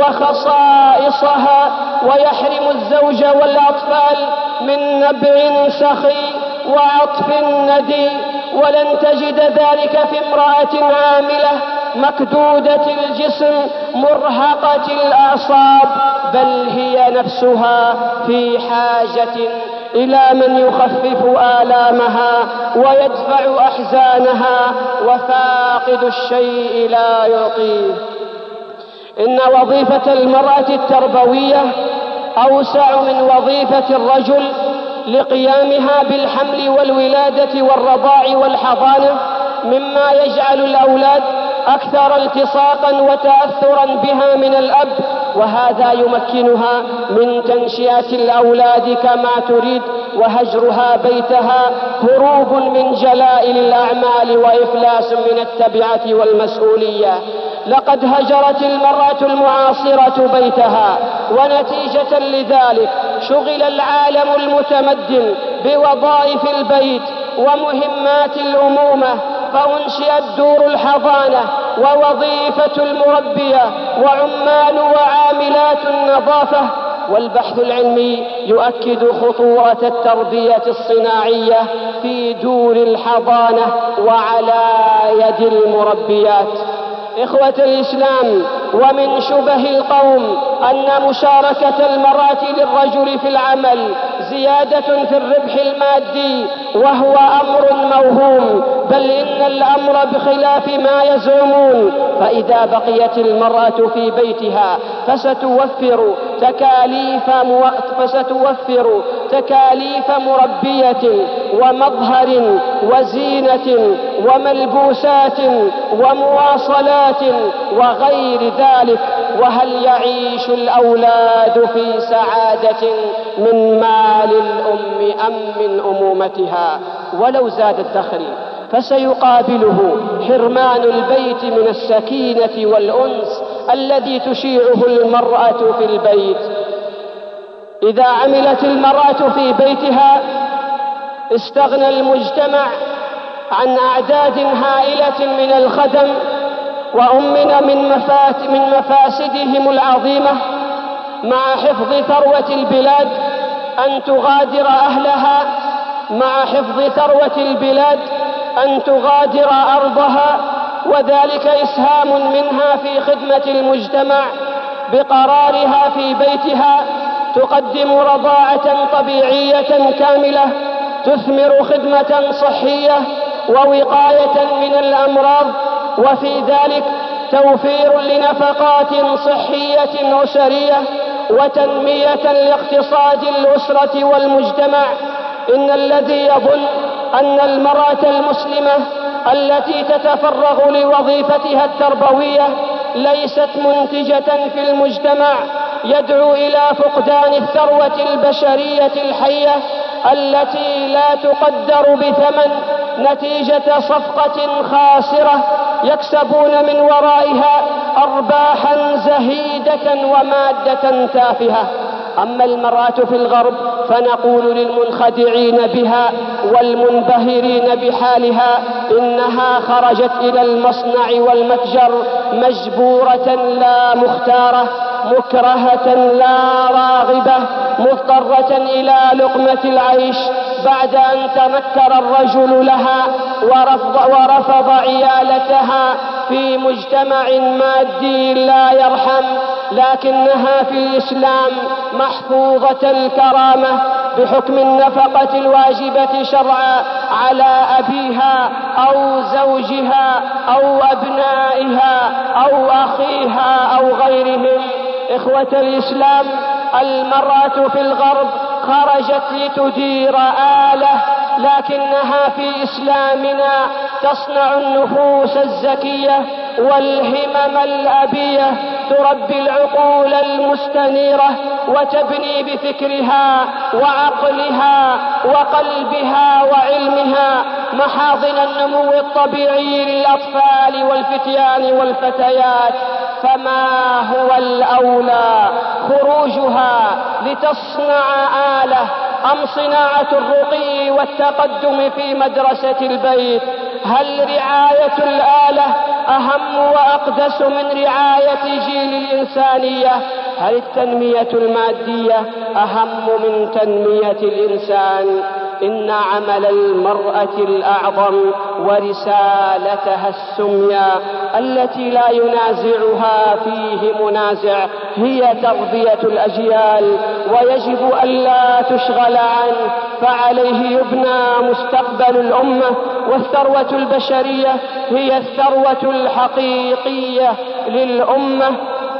وخصائصها، ويحرم الزوج والأطفال من نبع سخي وعطف ندي، ولن تجد ذلك في امرأة عاملة مكدودة الجسم مرهقة الأعصاب، بل هي نفسها في حاجة إلى من يخفف آلامها ويدفع أحزانها، وفاقد الشيء لا يعطيه. إن وظيفة المرأة التربوية أوسع من وظيفة الرجل لقيامها بالحمل والولادة والرضاع والحضانة، مما يجعل الأولاد أكثر التصاقا وتأثرا بها من الأب، وهذا يمكنها من تنشئة الأولاد كما تريد، وهجرها بيتها هروب من جلائل الأعمال وإفلاس من التبعة والمسؤولية. لقد هجرت المرأة المعاصرة بيتها، ونتيجة لذلك شغل العالم المتمدن بوظائف البيت ومهمات الأمومة، فأنشئت دور الحضانة ووظيفة المربية وعمال وعاملات النظافة. والبحث العلمي يؤكد خطورة التربية الصناعية في دور الحضانة وعلى يد المربيات. إخوة الإسلام، ومن شبه القوم أن مشاركة المرأة للرجل في العمل زيادة في الربح المادي، وهو أمر موهوم، بل إن الأمر بخلاف ما يزعمون. فإذا بقيت المرأة في بيتها فستوفر تكاليف مربية ومظهر وزينة وملبوسات ومواصلات وغير ذلك. وهل يعيش الأولاد في سعادة من مال الأم أم من أمومتها؟ ولو زاد الدخل فسيقابله حرمان البيت من السكينة والأنس الذي تشيعه المرأة في البيت. إذا عملت المرأة في بيتها استغنى المجتمع عن أعداد هائلة من الخدم، وأمن من مفاسدهم العظيمة. مع حفظ ثروة البلاد أن تغادر أهلها، مع حفظ ثروة البلاد أن تغادر أرضها، وذلك إسهام منها في خدمة المجتمع بقرارها في بيتها. تقدم رضاعة طبيعية كاملة تثمر خدمة صحية ووقاية من الأمراض، وفي ذلك توفير لنفقات صحية أسرية وتنمية لاقتصاد الأسرة والمجتمع. إن الذي يظن أن المرأة المسلمة التي تتفرغ لوظيفتها التربوية ليست منتجة في المجتمع يدعو إلى فقدان الثروة البشرية الحية التي لا تقدر بثمن، نتيجة صفقة خاسرة يكسبون من ورائها أرباحا زهيدة ومادة تافهة. أما المرأة في الغرب فنقول للمنخدعين بها والمنبهرين بحالها إنها خرجت إلى المصنع والمتجر مجبورة لا مختارة، مكرهة لا راغبة، مضطرة إلى لقمة العيش بعد أن تنكر الرجل لها ورفض عيالتها في مجتمع مادي لا يرحم. لكنها في الإسلام محفوظة الكرامة بحكم النفقة الواجبة شرعا على أبيها أو زوجها أو أبنائها أو أخيها أو غيرهم. إخوة الإسلام، المرأة في الغرب خرجت لتدير آلة، لكنها في إسلامنا تصنع النفوس الزكية والهمم الأبية، تربي العقول المستنيرة وتبني بفكرها وعقلها وقلبها وعلمها محاضن النمو الطبيعي للأطفال والفتيان والفتيات. فما هو الأولى، خروجها لتصنع آلة أم صناعة الرقي والتقدم في مدرسة البيت؟ هل رعاية الآلة أهم وأقدس من رعاية جيل الإنسانية؟ هل التنمية المادية أهم من تنمية الإنسان؟ إن عمل المرأة الأعظم ورسالتها السمية التي لا ينازعها فيه منازع هي تربية الأجيال، ويجب ألا تشغل عنه، فعليه يبنى مستقبل الأمة. والثروة البشرية هي الثروة الحقيقية للأمة.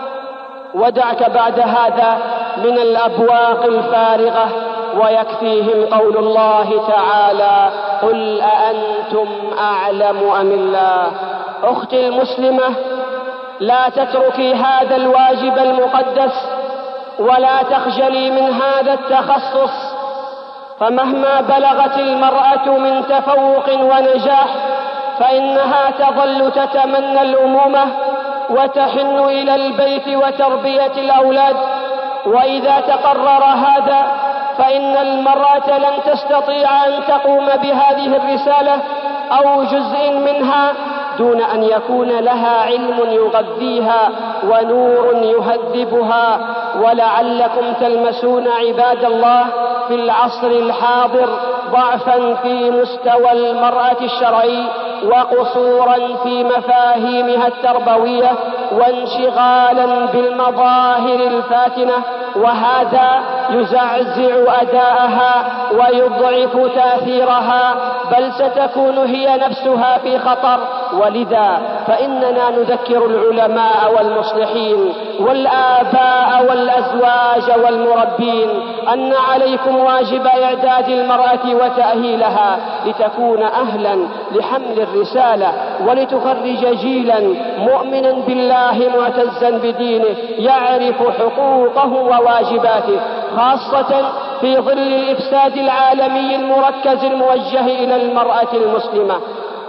ودعك بعد هذا من الأبواق الفارغة، ويكفيهم قول الله تعالى: قل أأنتم أعلم أم الله. أختي المسلمة، لا تتركي هذا الواجب المقدس ولا تخجلي من هذا التخصص، فمهما بلغت المرأة من تفوق ونجاح فإنها تظل تتمنى الأمومة وتحن إلى البيت وتربية الأولاد. وإذا تقرر هذا فإن المرأة لن تستطيع أن تقوم بهذه الرسالة أو جزء منها دون أن يكون لها علم يغذيها ونور يهذبها. ولعلكم تلمسون عباد الله في العصر الحاضر ضعفا في مستوى المرأة الشرعي وقصورا في مفاهيمها التربوية وانشغالا بالمظاهر الفاتنة، وهذا يزعزع أداءها ويضعف تأثيرها، بل ستكون هي نفسها في خطر. ولذا فإننا نذكر العلماء والمصلحين والآباء والأزواج والمربين أن عليكم واجب إعداد المرأة وتأهيلها لتكون أهلا لحمل الرسالة ولتخرج جيلا مؤمنا بالله معتزا بدينه يعرف حقوقه وواجباته، خاصة في ظل الإفساد العالمي المركز الموجه إلى المرأة المسلمة.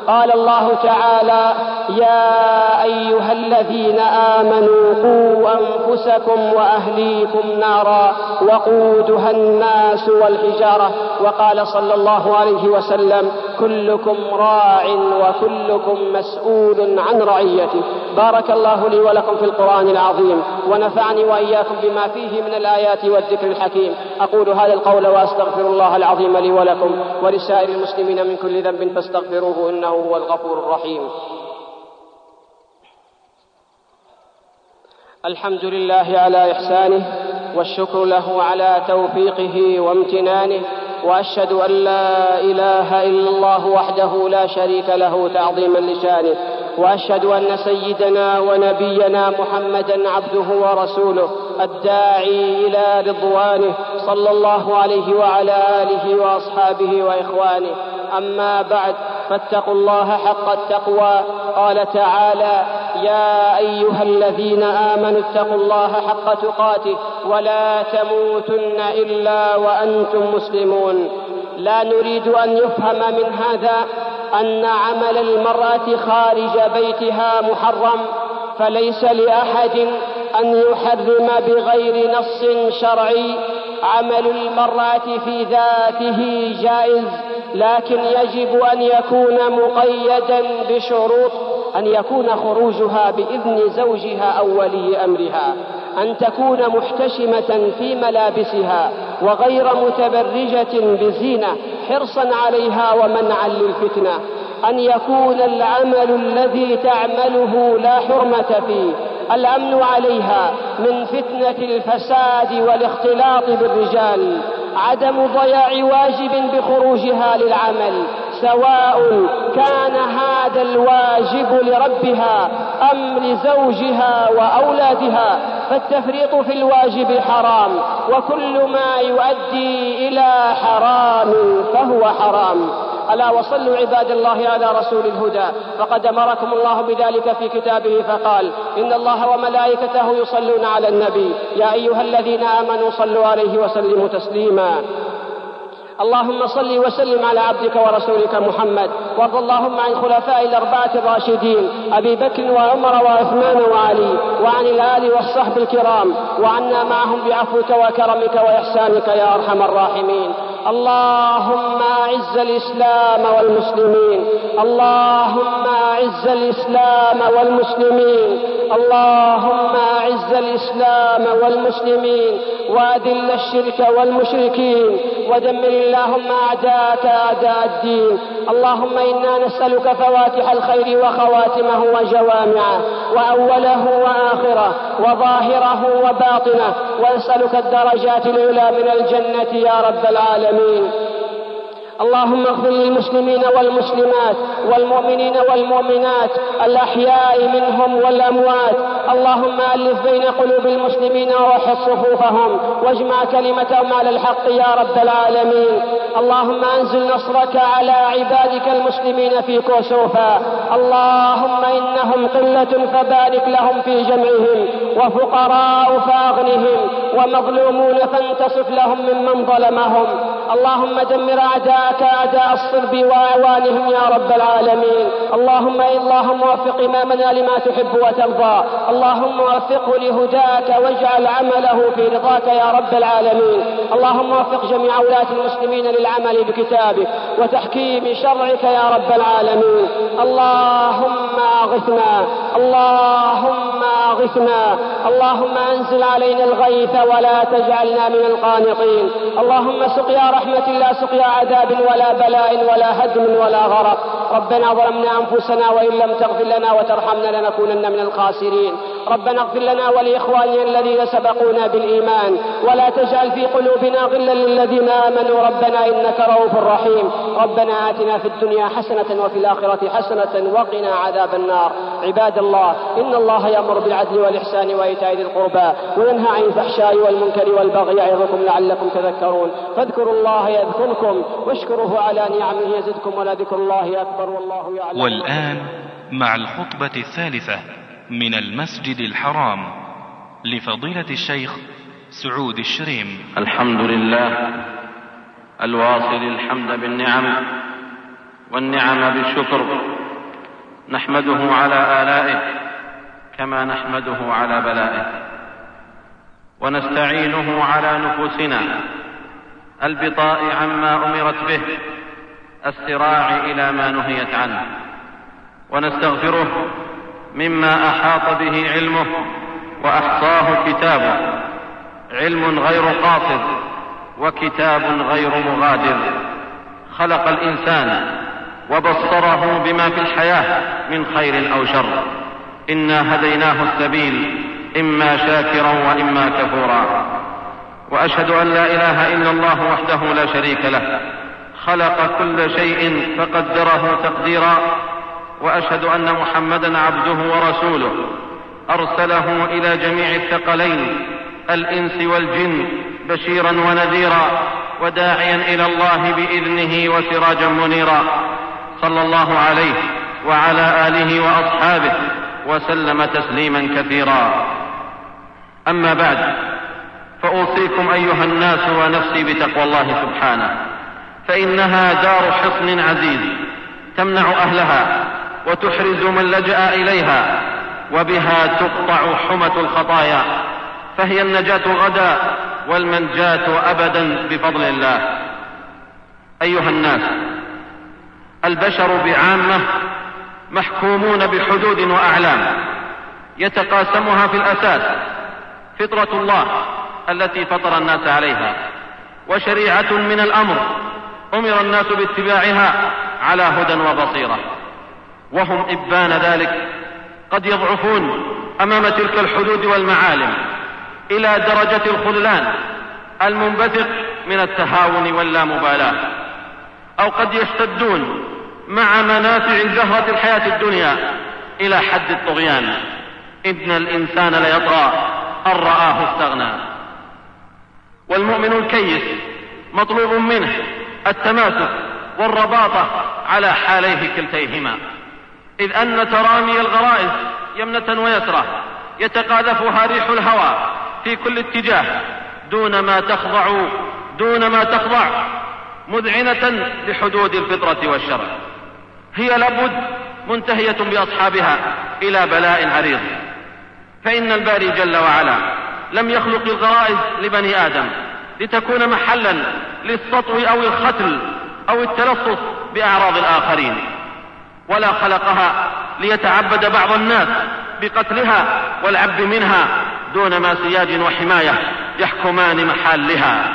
قال الله تعالى: يا أيها الذين آمنوا قوا أنفسكم وأهليكم نارا وقودها الناس والحجارة. وقال صلى الله عليه وسلم: كلكم راع وكلكم مسؤول عن رعيته. بارك الله لي ولكم في القرآن العظيم، ونفعني وإياكم بما فيه من الآيات والذكر الحكيم. أقول هذا القول وأستغفر الله العظيم لي ولكم ولسائر المسلمين من كل ذنب فاستغفروه إنه هو الغفور الرحيم. الحمد لله على إحسانه، والشكر له على توفيقه وامتنانه، وأشهد أن لا إله إلا الله وحده لا شريك له تعظيما لشانه، وأشهد أن سيدنا ونبينا محمدا عبده ورسوله الداعي إلى رضوانه صلى الله عليه وعلى آله وأصحابه وإخوانه. أما بعد، فاتقوا الله حق التقوى. قال تعالى: يا أيها الذين آمنوا اتقوا الله حق تقاته ولا تموتن إلا وأنتم مسلمون. لا نريد أن يفهم من هذا أن عمل المرأة خارج بيتها محرم، فليس لأحد أن يحرم بغير نص شرعي. عمل المرأة في ذاته جائز، لكن يجب أن يكون مقيدا بشروط: أن يكون خروجها بإذن زوجها أو ولي أمرها، أن تكون محتشمة في ملابسها وغير متبرجة بزينة حرصا عليها ومنعا للفتنة، أن يكون العمل الذي تعمله لا حرمة فيه، الأمن عليها من فتنة الفساد والاختلاط بالرجال، عدم ضياع واجب بخروجها للعمل، سواء كان هذا الواجب لربها أم لزوجها وأولادها، فالتفريط في الواجب حرام، وكل ما يؤدي إلى حرام فهو حرام. ألا وصلوا عباد الله على رسول الهدى، فقد أمركم الله بذلك في كتابه فقال: إن الله وملائكته يصلون على النبي يا أيها الذين آمنوا صلوا عليه وسلموا تسليما. اللهم صل وسلم على عبدك ورسولك محمد، وارض اللهم عن خلفاء الأربعة الراشدين أبي بكر وعمر وعثمان وعلي، وعن الآل والصحب الكرام، وعنا معهم بعفوك وكرمك وإحسانك يا أرحم الراحمين. اللهم أعز الإسلام والمسلمين، اللهم أعز الإسلام والمسلمين، اللهم أعز الإسلام والمسلمين، وأذل الشرك والمشركين، ودمر اللهم أعداءك أعداء الدين. اللهم إنا نسألك فواتح الخير وخواتمه وجوامعه وأوله وآخره وظاهره وباطنه، ونسألك الدرجات العلى من الجنة يا رب العالمين. اللهم اغفر للمسلمين والمسلمات والمؤمنين والمؤمنات الأحياء منهم والأموات. اللهم ألف بين قلوب المسلمين ووحد صفوفهم واجمع كلمتهم على الحق يا رب العالمين. اللهم أنزل نصرك على عبادك المسلمين في كوسوفا. اللهم إنهم قلة فبارك لهم في جمعهم، وفقراء فأغنهم، ومظلومون فانتصف لهم ممن ظلمهم. اللهم دمر أعداءك أعداء الصلب وأعوانهم يا رب العالمين. اللهم وفق إمامنا لما تحب وترضى، اللهم وفقه لهداك واجعل عمله في رضاك يا رب العالمين. اللهم وفق جميع ولاة المسلمين للعمل بكتابك وتحكيم شرعك يا رب العالمين. اللهم أغثنا، اللهم أغثنا، اللهم أنزل علينا الغيث ولا تجعلنا من القانطين. اللهم سقيا رحمة لا سقيا عذاب ولا بلاء ولا هدم ولا غرق. ربنا ظلمنا أنفسنا وإن لم تغفر لنا وترحمنا لنكونن من الخاسرين. ربنا اغفر لنا ولإخواننا الذين سبقونا بالإيمان، ولا تجعل في قلوبنا غلا للذين آمنوا ربنا إنك رؤوف رحيم. ربنا آتنا في الدنيا حسنة وفي الآخرة حسنة وقنا عذاب النار. عباد الله، إن الله يأمر بالعدل والإحسان وإيتاء ذي القربى وينهى عن الفحشاء والمنكر والبغي يعظكم لعلكم تذكرون. فاذكروا الله يذكركم واشكروه على نعمه يزدكم ولذكر الله أكبر والله يعلم. والآن مع الخطبة الثالثة من المسجد الحرام لفضيلة الشيخ سعود الشريم. الحمد لله الواصل الحمد بالنعم، والنعم بالشكر، نحمده على آلائه كما نحمده على بلائه، ونستعينه على نفوسنا البطاء عما أمرت به، السراع إلى ما نهيت عنه، ونستغفره مما أحاط به علمه وأحصاه كتابه، علم غير قاصر وكتاب غير مغادر. خلق الإنسان وبصره بما في الحياة من خير أو شر، إنا هديناه السبيل إما شاكرا وإما كفورا. وأشهد أن لا إله إلا الله وحده لا شريك له، خلق كل شيء فقدره تقديرا. وأشهد أن محمدا عبده ورسوله، أرسله إلى جميع الثقلين الإنس والجن بشيرا ونذيرا، وداعيا إلى الله بإذنه وسراجا منيرا، صلى الله عليه وعلى آله وأصحابه وسلم تسليما كثيرا. أما بعد، فأوصيكم أيها الناس ونفسي بتقوى الله سبحانه، فإنها دار حصن عزيز تمنع أهلها وتحرز من لجأ إليها، وبها تقطع حمة الخطايا، فهي النجاة غدا والمنجاة أبدا بفضل الله. أيها الناس، البشر بعامة محكومون بحدود وأعلام يتقاسمها في الأساس فطرة الله التي فطر الناس عليها، وشريعة من الأمر أمر الناس باتباعها على هدى وبصيرة، وهم إبان ذلك قد يضعفون أمام تلك الحدود والمعالم إلى درجة الخذلان المنبثق من التهاون واللامبالاة، أو قد يشتدون مع منافع زهرة الحياة الدنيا إلى حد الطغيان. إن الإنسان ليطغى أن رآه استغنى. والمؤمن الكيس مطلوب منه التماسك والرباطة على حاليه كلتيهما، إذ أن ترامي الغرائز يمنة ويسرة يتقاذفها ريح الهوى في كل اتجاه دون ما تخضع مذعنة لحدود الفطرة والشرع. هي لابد منتهية بأصحابها إلى بلاء عريض، فإن الباري جل وعلا لم يخلق الغرائز لبني آدم لتكون محلا للسطو أو الختل أو التلصص بأعراض الآخرين، ولا خلقها ليتعبد بعض الناس بقتلها والعب منها دون ما سياج وحماية يحكمان محلها.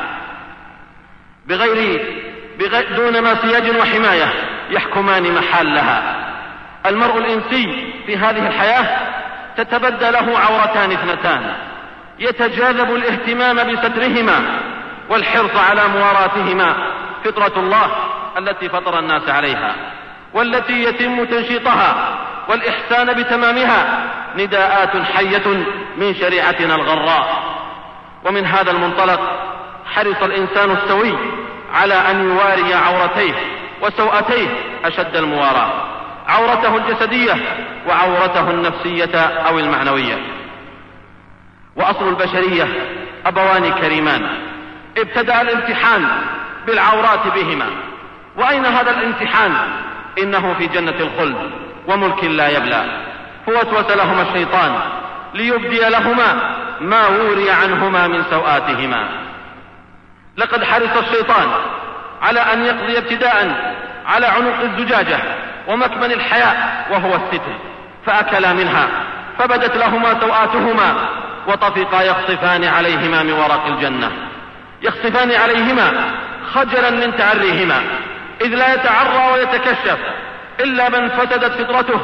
دون ما سياج وحماية يحكمان محلها. المرء الإنسي في هذه الحياة تتبدى له عورتان اثنتان، يتجاذب الاهتمام بسترهما والحرص على مواراتهما فطرة الله التي فطر الناس عليها، والتي يتم تنشيطها والإحسان بتمامها نداءات حية من شريعتنا الغراء. ومن هذا المنطلق حرص الإنسان السوي على أن يواري عورتيه وسوءتيه أشد المواراة، عورته الجسدية وعورته النفسية أو المعنوية. وأصل البشرية أبوان كريمان ابتدأ الامتحان بالعورات بهما. وأين هذا الامتحان؟ إنه في جنة الخلد وملك لا يبلى. فوسوس لهما الشيطان ليبدي لهما ما وري عنهما من سوآتهما. لقد حرص الشيطان على أن يقضي ابتداء على عنق الزجاجة ومكمن الحياء وهو الستر، فأكلا منها فبدت لهما سوآتهما وطفقا يخصفان عليهما من ورق الجنة، يخصفان عليهما خجلا من تعريهما، إذ لا يتعرى ويتكشف إلا من فتدت فطرته.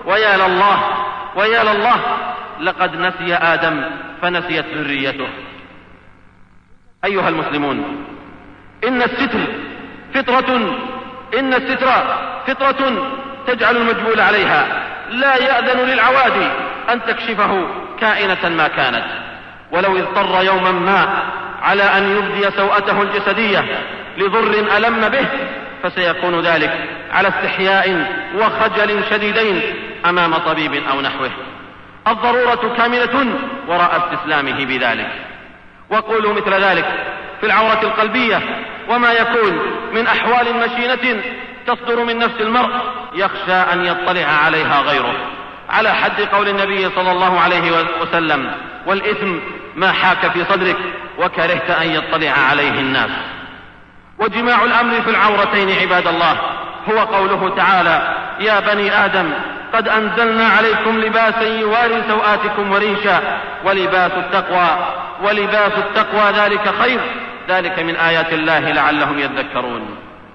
ويا لله لقد نسي آدم فنسيت ذريته. أيها المسلمون، إن الستر فطرة تجعل المجبول عليها لا يأذن للعوادي أن تكشفه كائنة ما كانت، ولو اضطر يوما ما على أن يبدي سوءته الجسدية لضر ألم به فسيكون ذلك على استحياء وخجل شديدين أمام طبيب أو نحوه. الضرورة كاملة وراء استسلامه بذلك. وقولوا مثل ذلك في العورة القلبية وما يكون من أحوال مشينة تصدر من نفس المرء يخشى أن يطلع عليها غيره، على حد قول النبي صلى الله عليه وسلم: والإثم ما حاك في صدرك وكرهت أن يطلع عليه الناس. وجماع الأمر في العورتين عباد الله هو قوله تعالى: يا بني آدم قد أنزلنا عليكم لباسا يواري سوآتكم وريشا ولباس التقوى ذلك خير، ذلك من آيات الله لعلهم يذكرون.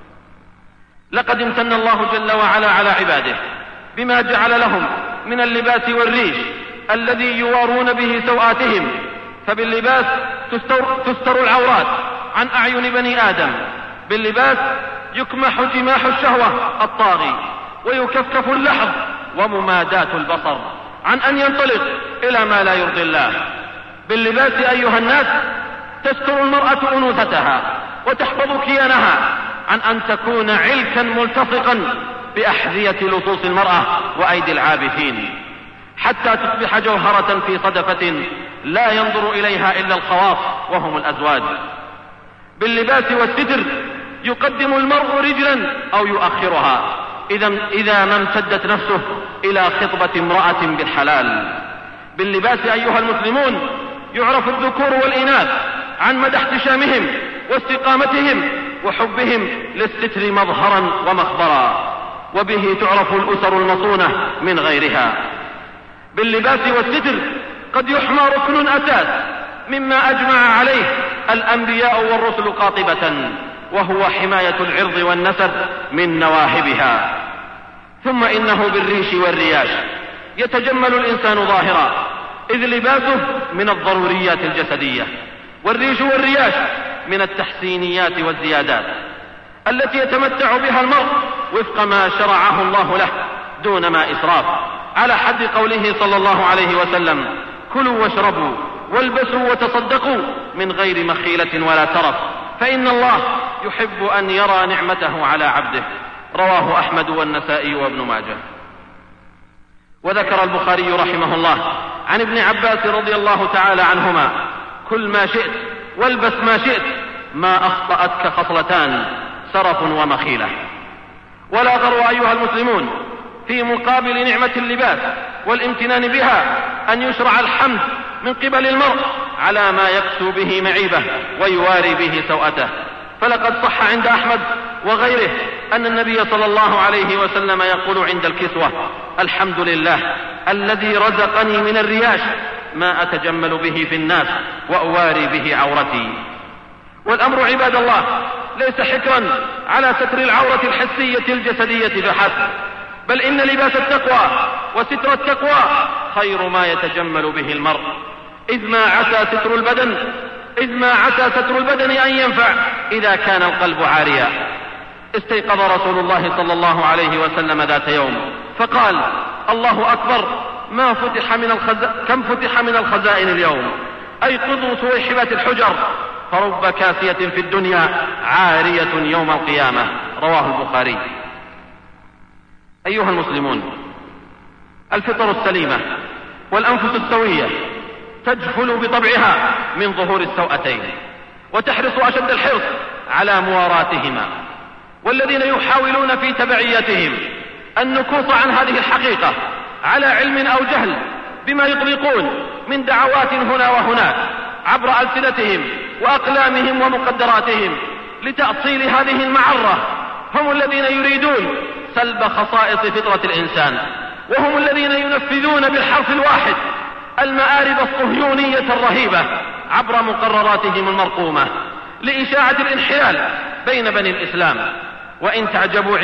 لقد امتن الله جل وعلا على عباده بما جعل لهم من اللباس والريش الذي يوارون به سوآتهم، فباللباس تستر العورات عن أعين بني آدم، باللباس يكمح جماح الشهوة الطاغي، ويكفكف اللحظ وممادات البصر عن أن ينطلق إلى ما لا يرضي الله. باللباس أيها الناس تستر المرأة أنوثتها وتحفظ كيانها عن أن تكون علكا ملتصقا بأحذية لصوص المرأة وأيدي العابثين، حتى تصبح جوهرة في صدفة لا ينظر إليها إلا الخواص وهم الأزواج. باللباس والستر يقدم المرء رجلا أو يؤخرها إذا ما امتدت نفسه إلى خطبة امرأة بالحلال. باللباس أيها المسلمون يعرف الذكور والإناث عن مدى احتشامهم واستقامتهم وحبهم للستر مظهرا ومخبرا، وبه تعرف الأسر المصونة من غيرها. باللباس والستر قد يحمى ركن أساس مما أجمع عليه الأنبياء والرسل قاطبة، وهو حماية العرض والنسب من نواهبها. ثم إنه بالريش والرياش يتجمل الإنسان ظاهرا، إذ لباسه من الضروريات الجسدية، والريش والرياش من التحسينيات والزيادات التي يتمتع بها المرء وفق ما شرعه الله له دون ما إسراف، على حد قوله صلى الله عليه وسلم: كلوا واشربوا والبسوا وتصدقوا من غير مخيلة ولا ترف، فإن الله يحب أن يرى نعمته على عبده. رواه أحمد والنسائي وابن ماجه. وذكر البخاري رحمه الله عن ابن عباس رضي الله تعالى عنهما: كل ما شئت والبس ما شئت، ما أخطأتك خصلتان: سرف ومخيلة. ولا غرو أيها المسلمون في مقابل نعمة اللباس والامتنان بها أن يشرع الحمد من قبل المرء على ما يكسو به معيبه ويواري به سوءته. فلقد صح عند أحمد وغيره أن النبي صلى الله عليه وسلم يقول عند الكسوة: الحمد لله الذي رزقني من الرياش ما أتجمل به في الناس وأواري به عورتي. والأمر عباد الله ليس حكرا على ستر العورة الحسية الجسدية فحسب، بل إن لباس التقوى وستر التقوى خير ما يتجمل به المرء، إذ ما عسى ستر البدن أن ينفع إذا كان القلب عاريا. استيقظ رسول الله صلى الله عليه وسلم ذات يوم فقال: الله أكبر، كم فتح من الخزائن اليوم، أيقظوا سويحبات الحجر، فرب كاسية في الدنيا عارية يوم القيامة. رواه البخاري. أيها المسلمون، الفطر السليمة والأنفس السوية تجفل بطبعها من ظهور السوءتين، وتحرص أشد الحرص على مواراتهما، والذين يحاولون في تبعيتهم النكوص عن هذه الحقيقة على علم أو جهل بما يطلقون من دعوات هنا وهناك عبر ألسنتهم وأقلامهم ومقدراتهم لتأصيل هذه المعرة، هم الذين يريدون سلب خصائص فطرة الإنسان، وهم الذين ينفذون بالحرف الواحد المآرب الصهيونية الرهيبة عبر مقرراتهم المرقومة لإشاعة الانحلال بين بني الإسلام. وإن تعجبوا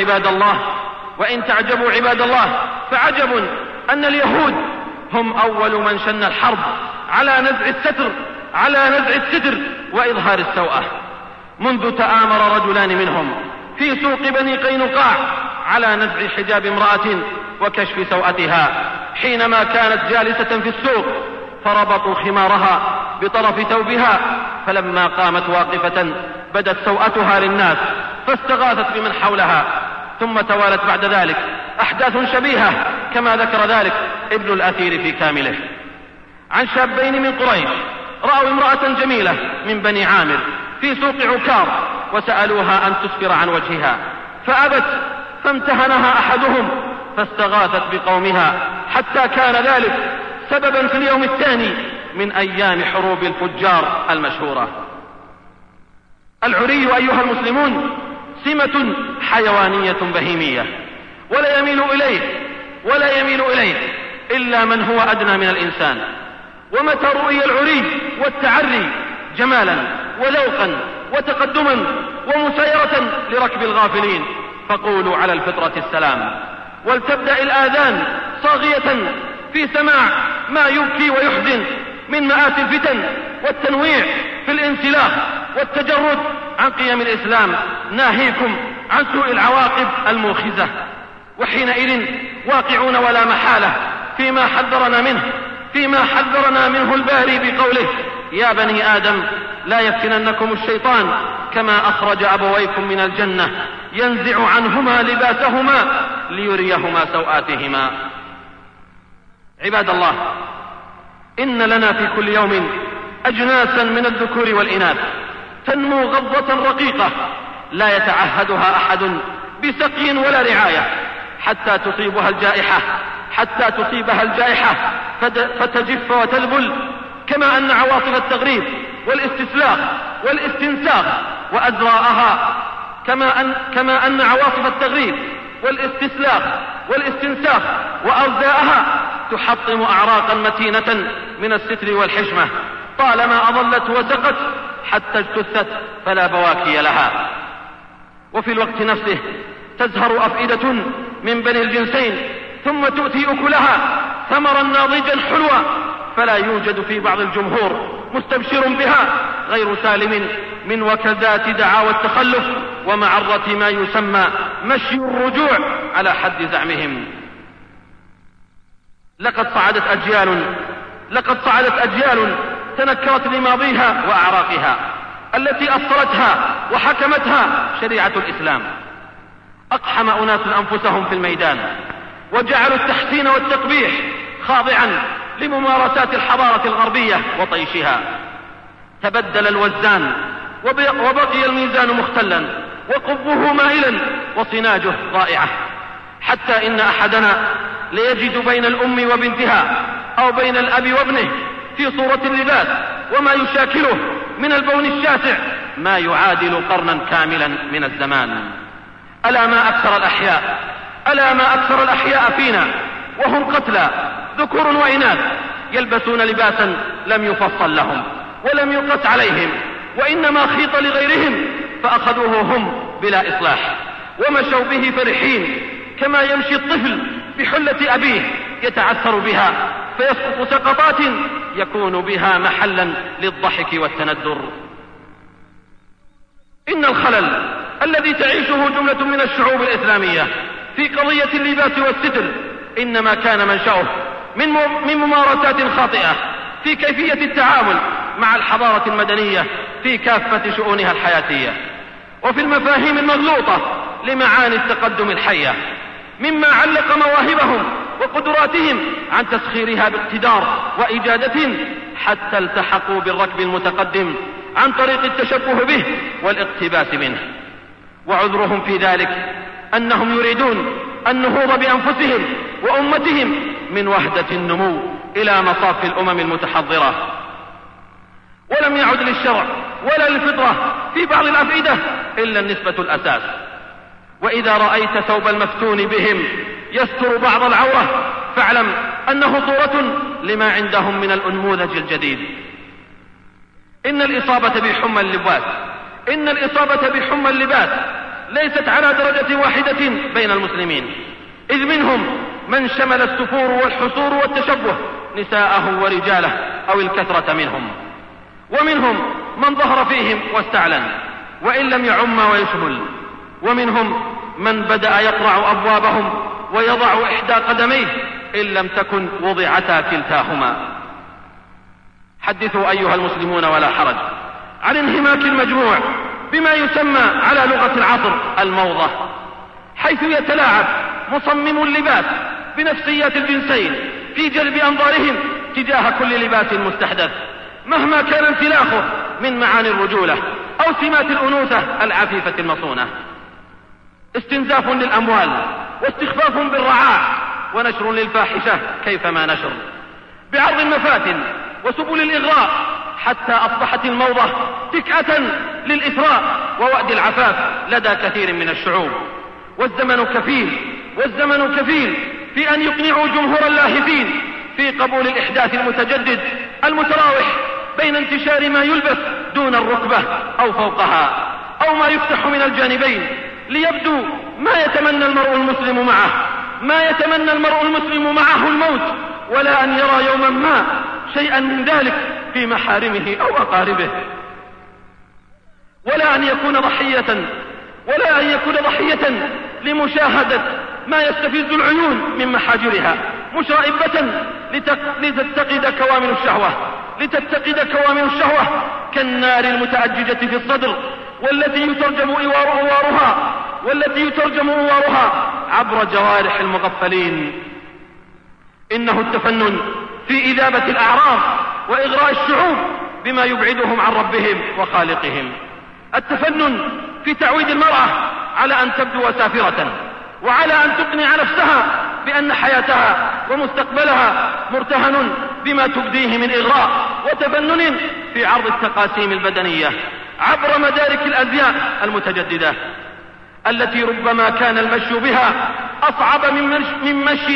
عباد الله فعجب أن اليهود هم أول من شن الحرب على نزع الستر وإظهار السوءة، منذ تآمر رجلان منهم في سوق بني قينقاع على نزع حجاب امرأة وكشف سوءتها حينما كانت جالسة في السوق، فربطوا خمارها بطرف ثوبها، فلما قامت واقفة بدت سوءتها للناس فاستغاثت بمن حولها. ثم توالت بعد ذلك أحداث شبيهة كما ذكر ذلك ابن الأثير في كامله، عن شابين من قريش رأوا امرأة جميلة من بني عامر في سوق عكار، وسألوها أن تسفر عن وجهها فأبت، فامتهنها أحدهم فاستغاثت بقومها حتى كان ذلك سببا في اليوم الثاني من أيام حروب الفجار المشهورة. العري أيها المسلمون سمة حيوانية بهيمية، ولا يميل إليه إلا من هو أدنى من الإنسان. ومتى رؤي العري والتعري جمالا وذوقا وتقدما ومسايرة لركب الغافلين فقولوا على الفطرة السلام، ولتبدأ الآذان صاغية في سماع ما يبكي ويحزن من مآت الفتن والتنويع في الانسلاخ والتجرد عن قيم الإسلام، ناهيكم عن سوء العواقب الموخزة. وحينئذ واقعون ولا محالة فيما حذرنا منه الباري بقوله: يا بني آدم لا يفتننكم الشيطان كما أخرج أبويكم من الجنة ينزع عنهما لباسهما ليريهما سوآتهما. عباد الله، إن لنا في كل يوم أجناسا من الذكور والإناث تنمو غضة رقيقة لا يتعهدها أحد بسقي ولا رعاية حتى تصيبها الجائحة فتجف وتذبل، كما أن عواصف التغريب والاستسلاخ والاستنساخ وأزراءها كما أن عواصف التغريب والاستسلاخ والاستنساخ وأرزاءها تحطم أعراقا متينة من الستر والحشمة طالما أظلت وسقت حتى اجتثت فلا بواكي لها. وفي الوقت نفسه تزهر أفئدة من بني الجنسين ثم تؤتي أكلها ثمرا ناضجا حلوا، فلا يوجد في بعض الجمهور مستبشر بها غير سالم من وكذات دعاوى التخلف ومعرة ما يسمى مشي الرجوع على حد زعمهم. لقد صعدت أجيال تنكرت لماضيها وأعراقها التي أصلتها وحكمتها شريعة الإسلام. أقحم أناس أنفسهم في الميدان وجعلوا التحسين والتقبيح خاضعا لممارسات الحضارة الغربية وطيشها. تبدل الوزان وبقي الميزان مختلا وقبه مائلا وصناجه ضائعة، حتى إن أحدنا ليجد بين الأم وبنتها أو بين الأب وابنه في صورة اللباس وما يشاكله من البون الشاسع ما يعادل قرنا كاملا من الزمان. ألا ما أكثر الأحياء فينا وهم قتلى ذكور وإناث يلبسون لباسا لم يفصل لهم ولم يقس عليهم، وإنما خيط لغيرهم فأخذوه هم بلا إصلاح ومشوا به فرحين، كما يمشي الطفل بحلة أبيه يتعثر بها فيسقط سقطات يكون بها محلا للضحك والتندر. إن الخلل الذي تعيشه جملة من الشعوب الإسلامية في قضية اللباس والستر إنما كان منشأه من ممارسات خاطئة في كيفية التعامل مع الحضارة المدنية في كافة شؤونها الحياتية، وفي المفاهيم المغلوطة لمعاني التقدم الحية، مما علق مواهبهم وقدراتهم عن تسخيرها باقتدار وإجادة حتى التحقوا بالركب المتقدم عن طريق التشبه به والاقتباس منه. وعذرهم في ذلك أنهم يريدون النهوض بأنفسهم وأمتهم من وهدة النمو إلى مصاف الأمم المتحضرة، ولم يعد للشرع ولا للفطرة في بعض الأفئدة إلا النسبة الأساس. وإذا رأيت ثوب المفتون بهم يستر بعض العورة فاعلم أنه صورة لما عندهم من الأنموذج الجديد. إن الإصابة بحمى اللباس ليست على درجة واحدة بين المسلمين، إذ منهم من شمل السفور والحصور والتشبه نساءه ورجاله أو الكثرة منهم، ومنهم من ظهر فيهم واستعلن وإن لم يعم ويشمل، ومنهم من بدأ يقرع أبوابهم ويضع إحدى قدميه إن لم تكن وضعتا كلتاهما. حدثوا أيها المسلمون ولا حرج عن انهماك المجموع بما يسمى على لغة العصر الموضة، حيث يتلاعب مصمم اللباس بنفسيات الجنسين في جلب أنظارهم تجاه كل لباس مستحدث مهما كان انسلاخه من معاني الرجولة أو سمات الأنوثة العفيفة المصونة. استنزاف للأموال واستخفاف بالرعاع ونشر للفاحشة كيفما نشر، بعرض المفاتن وسبل الإغراء، حتى أصبحت الموضة تكأة للإثراء ووأد العفاف لدى كثير من الشعوب. والزمن كفيل في أن يقنعوا جمهور اللاهثين في قبول الإحداث المتجدد المتراوح بين انتشار ما يلبس دون الركبة أو فوقها أو ما يفتح من الجانبين، ليبدو ما يتمنى المرء المسلم معه الموت، ولا أن يرى يوما ما شيئا من ذلك في محارمه أو أقاربه، ولا أن يكون ضحية لمشاهدة ما يستفز العيون من محاجرها مشرئبة لتتقد كوامن الشهوة كالنار المتأججة في الصدر، والتي يترجم أوارها عبر جوارح المغفلين. إنه التفنن في إذابة الأعراض وإغراء الشعوب بما يبعدهم عن ربهم وخالقهم، التفنن في تعويد المرأة على أن تبدو سافرة، وعلى أن تقنع نفسها بأن حياتها ومستقبلها مرتهن بما تبديه من إغراء وتفنن في عرض التقاسيم البدنية عبر مدارك الأزياء المتجددة، التي ربما كان المشي بها أصعب من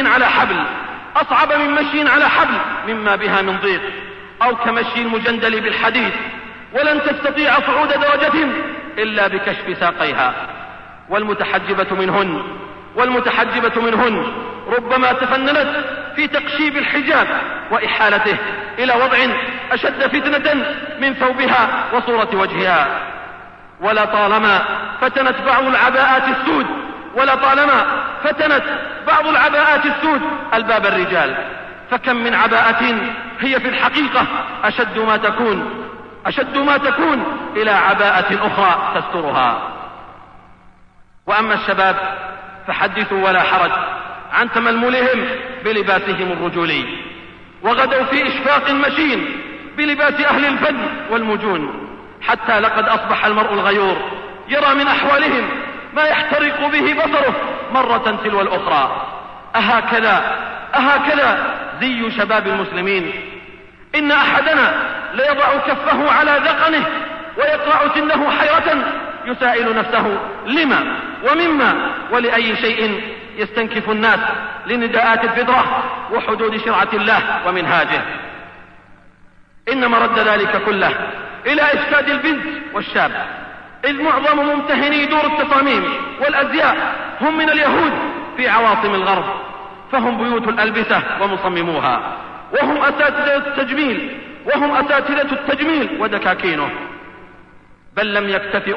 مشي على حبل مما بها من ضيق، أو كمشي المجندل بالحديد، ولن تستطيع صعود درجة إلا بكشف ساقيها. والمتحجبة منهن ربما تفننت في تقشيب الحجاب وإحالته إلى وضع أشد فتنة من ثوبها وصورة وجهها. ولطالما فتنت بعض العباءات السود الباب الرجال، فكم من عباءة هي في الحقيقة أشد ما تكون إلى عباءة أخرى تسترها. وأما الشباب فحدثوا ولا حرج عن تململهم بلباسهم الرجولي، وغدوا في إشفاق مشين بلباس أهل الفن والمجون، حتى لقد أصبح المرء الغيور يرى من أحوالهم ما يحترق به بصره مرة تلو الأخرى. أهكذا زي شباب المسلمين؟ إن أحدنا ليضع كفه على ذقنه ويقرع سنه حيرة يسائل نفسه لما ومما ولأي شيء يستنكف الناس لنداءات الفطرة وحدود شرعة الله ومنهاجه. إن مرد ذلك كله إلى إفساد البنت والشاب، إذ معظم ممتهني دور التصاميم والأزياء هم من اليهود في عواصم الغرب، فهم بيوت الألبسة ومصمموها، وهم أساتذة التجميل ودكاكينه. بل لم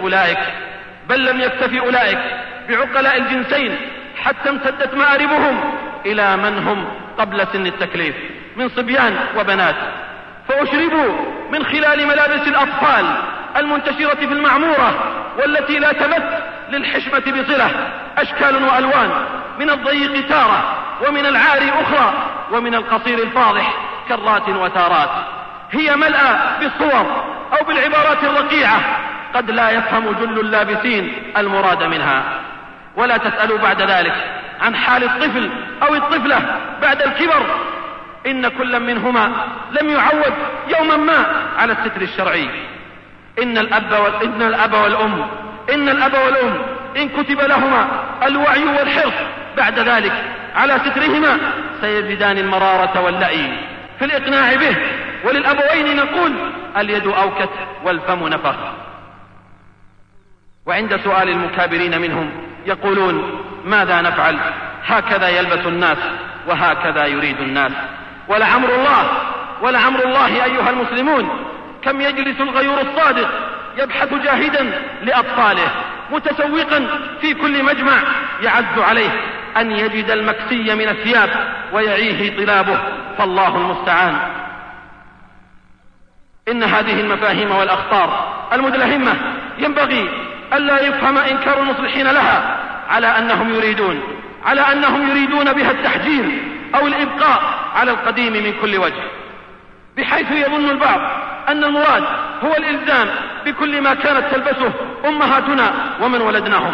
يكتفي أولئك بعقلاء الجنسين، حتى امتدت مآربهم إلى من هم قبل سن التكليف من صبيان وبنات، فأشربوا من خلال ملابس الأطفال المنتشرة في المعمورة، والتي لا تمت للحشمة بصلة، أشكال وألوان، من الضيق تارة، ومن العاري أخرى، ومن القصير الفاضح كرات وتارات، هي ملأى بالصور أو بالعبارات الرقيعة قد لا يفهم جل اللابسين المراد منها. ولا تسألوا بعد ذلك عن حال الطفل أو الطفلة بعد الكبر، إن كل منهما لم يعود يوما ما على الستر الشرعي. إن الأب والأم إن كتب لهما الوعي والحرص بعد ذلك على سترهما سيجدان المرارة واللأي في الإقناع به. وللأبوين نقول: اليد أوكت والفم نفخ. وعند سؤال المكابرين منهم يقولون: ماذا نفعل؟ هكذا يلبس الناس وهكذا يريد الناس. ولعمر الله أيها المسلمون، كم يجلس الغيور الصادق يبحث جاهدا لأطفاله، متسوقا في كل مجمع يعز عليه أن يجد المكسي من الثياب ويعيه طلابه، فالله المستعان. إن هذه المفاهيم والأخطار المدلهمة ينبغي ألا يفهم إنكار المصلحين لها على أنهم يريدون بها التحجير أو الإبقاء على القديم من كل وجه، بحيث يظن البعض أن المراد هو الإلزام بكل ما كانت تلبسه أمهاتنا ومن ولدناهم،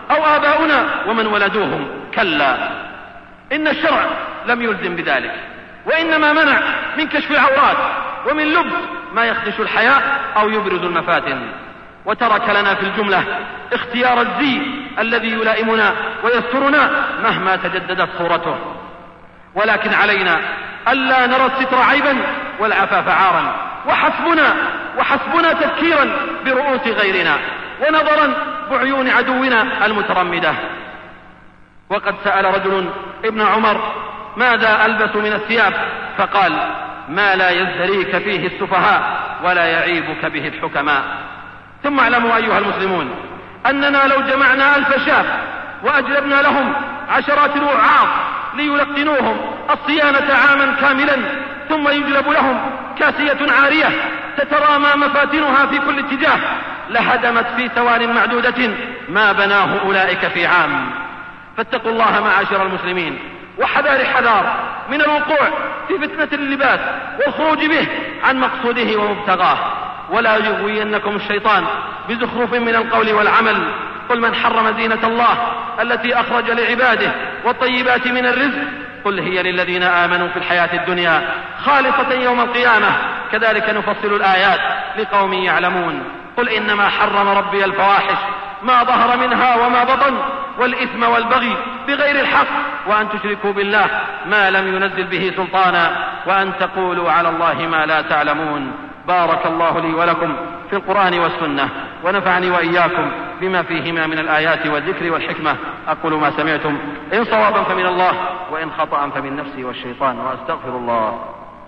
أو آباؤنا ومن ولدوهم. كلا، إن الشرع لم يلزم بذلك، وإنما منع من كشف العورات ومن لبس ما يخدش الحياء أو يبرز المفاتن، وترك لنا في الجملة اختيار الزي الذي يلائمنا ويسترنا مهما تجددت صورته. ولكن علينا ألا نرى الستر عيبا والعفاف عارا، وحسبنا تذكيرا برؤوس غيرنا ونظرا بعيون عدونا المترمدة. وقد سأل رجل ابن عمر: ماذا ألبس من الثياب؟ فقال: ما لا يزدريك فيه السفهاء ولا يعيبك به الحكماء. ثم اعلموا أيها المسلمون أننا لو جمعنا 1000 شاب وأجلبنا لهم عشرات الوعاظ ليلقنوهم الصيانة عاما كاملا، ثم يجلب لهم كاسية عارية تترامى مفاتنها في كل اتجاه، لهدمت في ثوان معدودة ما بناه أولئك في عام. فاتقوا الله معاشر المسلمين، حذار من الوقوع في فتنة اللباس والخروج به عن مقصوده ومبتغاه، ولا يغوينكم الشيطان بزخرف من القول والعمل. قل: من حرم زينة الله التي أخرج لعباده والطيبات من الرزق، قل هي للذين آمنوا في الحياة الدنيا خالصة يوم القيامة، كذلك نفصل الآيات لقوم يعلمون. قل إنما حرم ربي الفواحش ما ظهر منها وما بطن والإثم والبغي بغير الحق، وأن تشركوا بالله ما لم ينزل به سلطانا، وأن تقولوا على الله ما لا تعلمون. بارك الله لي ولكم في القرآن والسنة، ونفعني وإياكم بما فيهما من الآيات والذكر والحكمة. أقول ما سمعتم، إن صوابا فمن الله وإن خطأ فمن نفسي والشيطان، وأستغفر الله.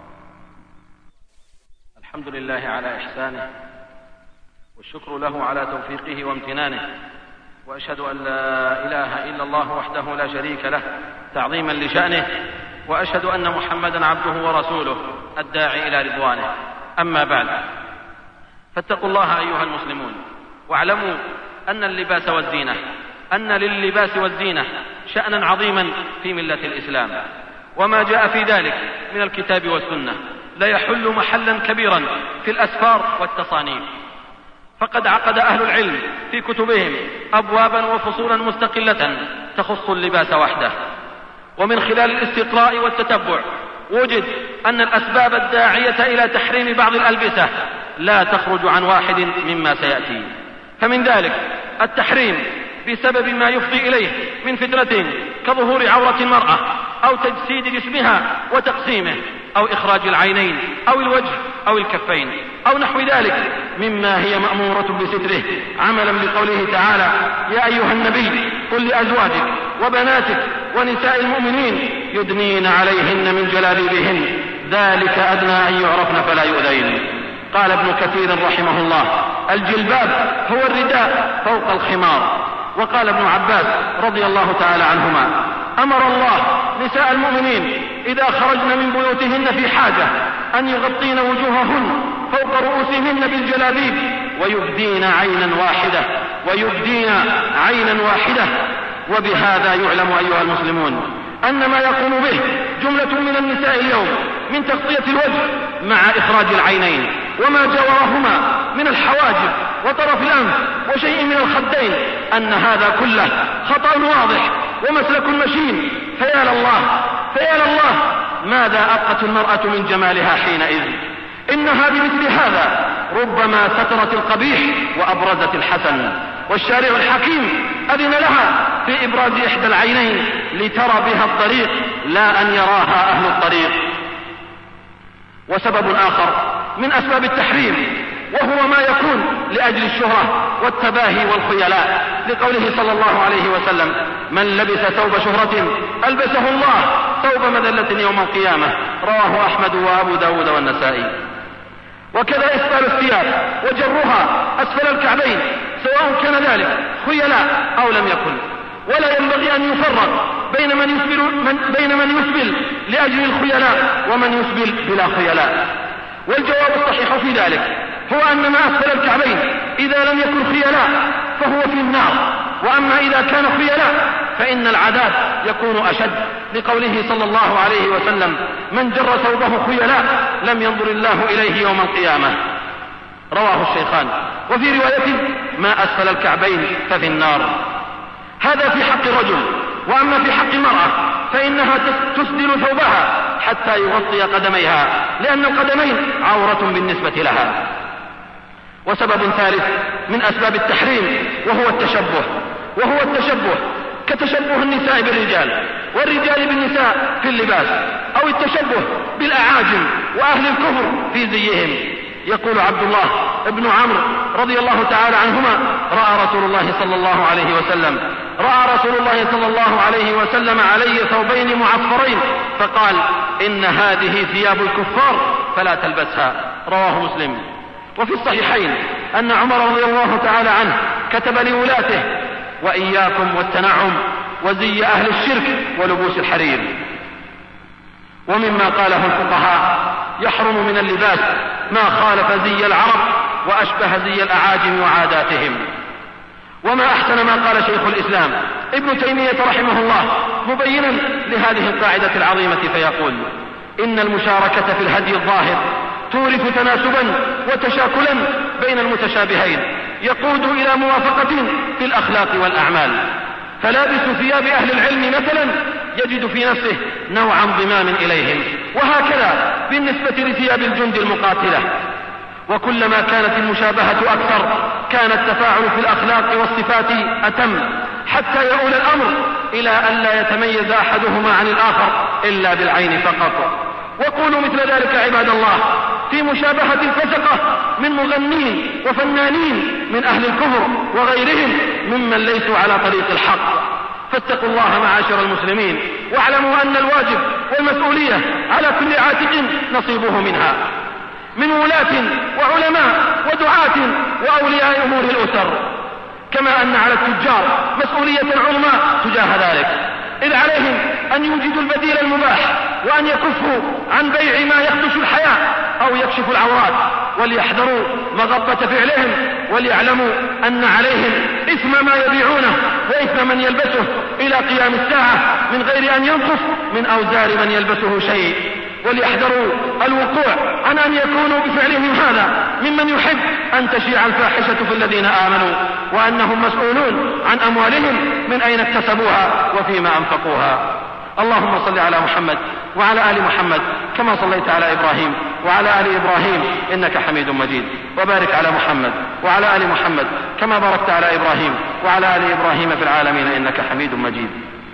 الحمد لله على إحسانه، والشكر له على توفيقه وامتنانه، وأشهد أن لا إله إلا الله وحده لا شريك له تعظيما لشأنه، وأشهد أن محمدا عبده ورسوله الداعي إلى رضوانه. أما بعد، فاتقوا الله أيها المسلمون، واعلموا أن للباس والزينة شأنا عظيما في ملة الإسلام، وما جاء في ذلك من الكتاب والسنة لا يحل محلا كبيرا في الأسفار والتصانيف. فقد عقد أهل العلم في كتبهم أبوابا وفصولا مستقلة تخص اللباس وحده، ومن خلال الاستقراء والتتبع وجد أن الأسباب الداعية إلى تحريم بعض الألبسة لا تخرج عن واحد مما سيأتي. فمن ذلك التحريم بسبب ما يفضي إليه من فتنة كظهور عورة المرأة أو تجسيد جسمها وتقسيمه أو إخراج العينين أو الوجه أو الكفين أو نحو ذلك مما هي مأمورة بستره، عملا بقوله تعالى: يا أيها النبي قل لأزواجك وبناتك ونساء المؤمنين يدنين عليهن من جلابيبهن ذلك أدنى أن يعرفن فلا يؤذين. قال ابن كثير رحمه الله: الجلباب هو الرداء فوق الخمار. وقال ابن عباس رضي الله تعالى عنهما: أمر الله نساء المؤمنين إذا خرجن من بيوتهن في حاجة أن يغطين وجوههن فوق رؤوسهن بالجلابيب ويبدين عينا واحدة. وبهذا يعلم أيها المسلمون أن ما يقوم به جملة من النساء اليوم من تغطية الوجه مع إخراج العينين وما جاورهما من الحواجب وطرف الأنف وشيء من الخدين، أن هذا كله خطأ واضح ومسلك مشين. فيا لله ماذا أبقت المرأة من جمالها حينئذ؟ إنها بمثل هذا ربما سترت القبيح وأبرزت الحسن، والشارع الحكيم أذن لها في إبراز إحدى العينين لترى بها الطريق لا أن يراها أهل الطريق. وسبب آخر من أسباب التحريم وهو ما يكون لأجل الشهرة والتباهي والخيلاء، لقوله صلى الله عليه وسلم: من لبس ثوب شهرة ألبسه الله ثوب مذلة يوم القيامة. رواه أحمد وأبو داود والنسائي. وكذا إسبال الثياب وجرها أسفل الكعبين سواء كان ذلك خيلاء أو لم يكن، ولا ينبغي أن يفرق بين من يسبل لأجل الخيلاء ومن يسبل بلا خيلاء. والجواب الصحيح في ذلك هو أن ما أسفل الكعبين إذا لم يكن خيلاء فهو في النار، وأما إذا كان خيلاء فإن العذاب يكون أشد، لقوله صلى الله عليه وسلم: من جر ثوبه خيلاء لم ينظر الله إليه يوم القيامة. رواه الشيخان. وفي رواية: ما أسفل الكعبين ففي النار. هذا في حق الرجل. وأما في حق المرأة فإنها تسدل ثوبها حتى يغطي قدميها، لأن القدمين عورة بالنسبة لها. وسبب ثالث من أسباب التحريم وهو التشبه كتشبه النساء بالرجال والرجال بالنساء في اللباس، أو التشبه بالأعاجم وأهل الكفر في زيهم. يقول عبد الله بن عمرو رضي الله تعالى عنهما: رأى رسول الله صلى الله عليه وسلم علي ثوبين معصفرين فقال: إن هذه ثياب الكفار فلا تلبسها. رواه مسلم. وفي الصحيحين أن عمر رضي الله تعالى عنه كتب لولاته: وإياكم والتنعم وزي أهل الشرك ولبوس الحرير. ومما قاله الفقهاء: يحرم من اللباس ما خالف زي العرب وأشبه زي الأعاجم وعاداتهم. وما أحسن ما قال شيخ الإسلام ابن تيمية رحمه الله مبينا لهذه القاعدة العظيمة فيقول: إن المشاركة في الهدي الظاهر تورث تناسبا وتشاكلا بين المتشابهين يقود إلى موافقة في الأخلاق والأعمال. فلابس ثياب أهل العلم مثلا يجد في نفسه نوع انضمام إليهم، وهكذا بالنسبة لثياب الجند المقاتلة. وكلما كانت المشابهة أكثر كان التفاعل في الأخلاق والصفات أتم، حتى يؤول الأمر إلى أن لا يتميز أحدهما عن الآخر إلا بالعين فقط. وقولوا مثل ذلك عباد الله في مشابهة الفسقة من مغنين وفنانين من أهل الكفر وغيرهم ممن ليسوا على طريق الحق. فاتقوا الله معاشر المسلمين، واعلموا أن الواجب والمسؤولية على كل عاتق نصيبه منها، من ولاة وعلماء ودعاة وأولياء أمور الأسر، كما أن على التجار مسؤولية عظمى تجاه ذلك، إذ عليهم أن يوجدوا البديل المباح وأن يكفوا عن بيع ما يخدش الحياة أو يكشف العورات، وليحذروا مغبة فعلهم، وليعلموا أن عليهم إثم ما يبيعونه وإثم من يلبسه إلى قيام الساعة من غير أن ينقص من أوزار من يلبسه شيء. وليحذروا الوقوع عن أن يكونوا بفعلهم هذا ممن يحب أن تشيع الفاحشة في الذين آمنوا، وأنهم مسؤولون عن أموالهم من أين اكتسبوها وفيما أنفقوها. اللهم صل على محمد وعلى آل محمد كما صليت على إبراهيم وعلى آل إبراهيم إنك حميد مجيد، وبارك على محمد وعلى آل محمد كما باركت على إبراهيم وعلى آل إبراهيم في العالمين إنك حميد مجيد.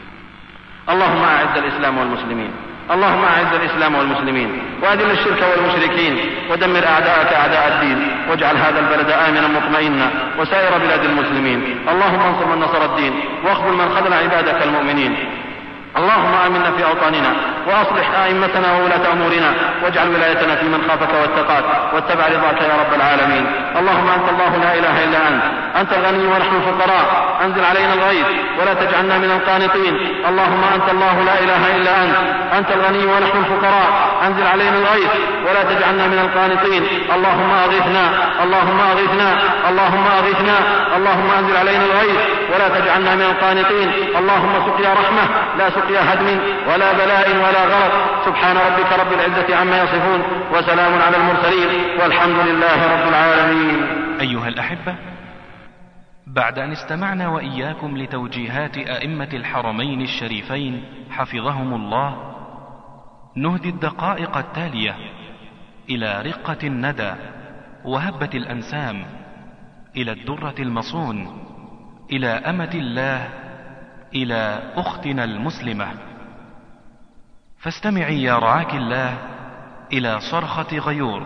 اللهم أعز الإسلام والمسلمين، اللهم أعز الإسلام والمسلمين، وأذل الشرك والمشركين، ودمر أعداءك أعداء الدين، واجعل هذا البلد آمنا مطمئنا وسائر بلاد المسلمين. اللهم انصر من نصر الدين، واخذل من خذل عبادك المؤمنين. اللهم آمنا في أوطاننا، وأصلح أئمتنا وولاة أمورنا، واجعل ولايتنا في من خافك واتقاك واتبع رضاك يا رب العالمين. اللهم أنت الله لا إله إلا أنت الغني ونحن الفقراء، أنزل علينا الغيث ولا تجعلنا من القانطين. اللهم أنت الله لا إله إلا أنت الغني ونحن الفقراء، أنزل علينا الغيث ولا تجعلنا من القانطين. اللهم أغثنا، اللهم أغثنا، اللهم أغثنا، اللهم أنزل علينا الغيث ولا تجعلنا من القانطين. اللهم سقيا رحمة لا سقيا هدم ولا بلاء ولا غرق. سبحان ربك رب العزة عما يصفون، وسلام على المرسلين، والحمد لله رب العالمين. أيها الأحبة، بعد أن استمعنا وإياكم لتوجيهات أئمة الحرمين الشريفين حفظهم الله، نهدي الدقائق التالية إلى رقة الندى وهبة الأنسام، إلى الدرة المصون، إلى أمة الله، إلى أختنا المسلمة. فاستمعي يا رعاك الله إلى صرخة غيور.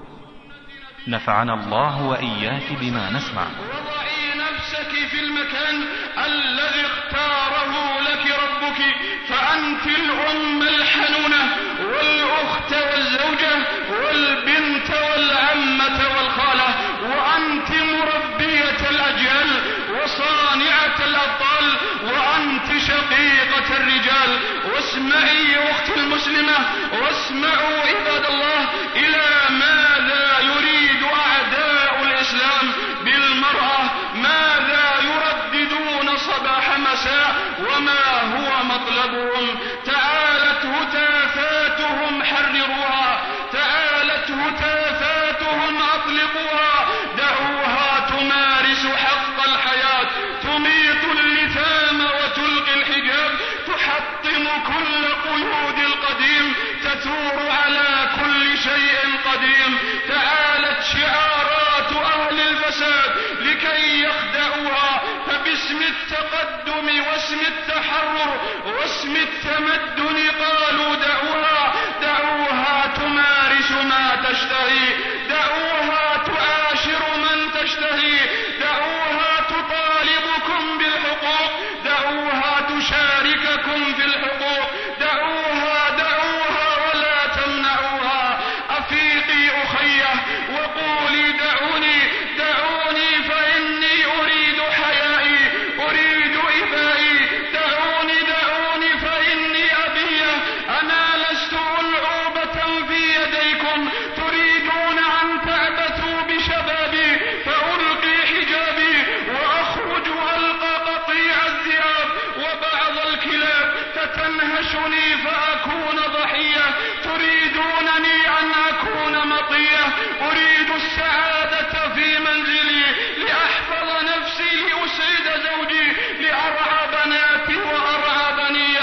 نفعنا الله وإياك بما نسمع. وضعي نفسك في المكان الذي اختاره لك ربك، فأنت الأم الحنونة والأخت والزوجة والبنت والعمة والخالة، وأنت مربية الأجيال وصانعة الأبطال، وأنت شقيقة الرجال. واسمعي يا أخت المسلمة، واسمعوا عباد الله إلى ماذا يريد أعداء الإسلام بالمرأة، ماذا يرددون صباح مساء، وما هو مطلبهم. تعالت هتافاتهم حرروها، تعالت هتافاتهم أطلقوها، دعوها تمارس حق الحياة، تميط اللثام واسم التمدن قالوا دعوها، دعوها تمارس ما تشتهي، دعوها تعاشر من تشتهي، دعوها تطالبكم بالحقوق، دعوها تشارككم في الحقوق، دعوها دعوها ولا تمنعوها. أفيقي أخيه وقولي دعوني، دعوني فإني أريد حيائي، أريد إبائي، دعوني دعوني فإني أبيه. أنا لست ألعوبة في يديكم تريدون أن تعبثوا بشبابي فألقي حجابي وأخرج ألقى قطيع الذئاب وبعض الكلاب فتنهشني فأكون ضحية. تريدونني أن أكون مطية، أريد السعادة في منزلي، لأحفظ نفسي، لأسعد زوجي، لأرعى بناتي وأرعى بنية.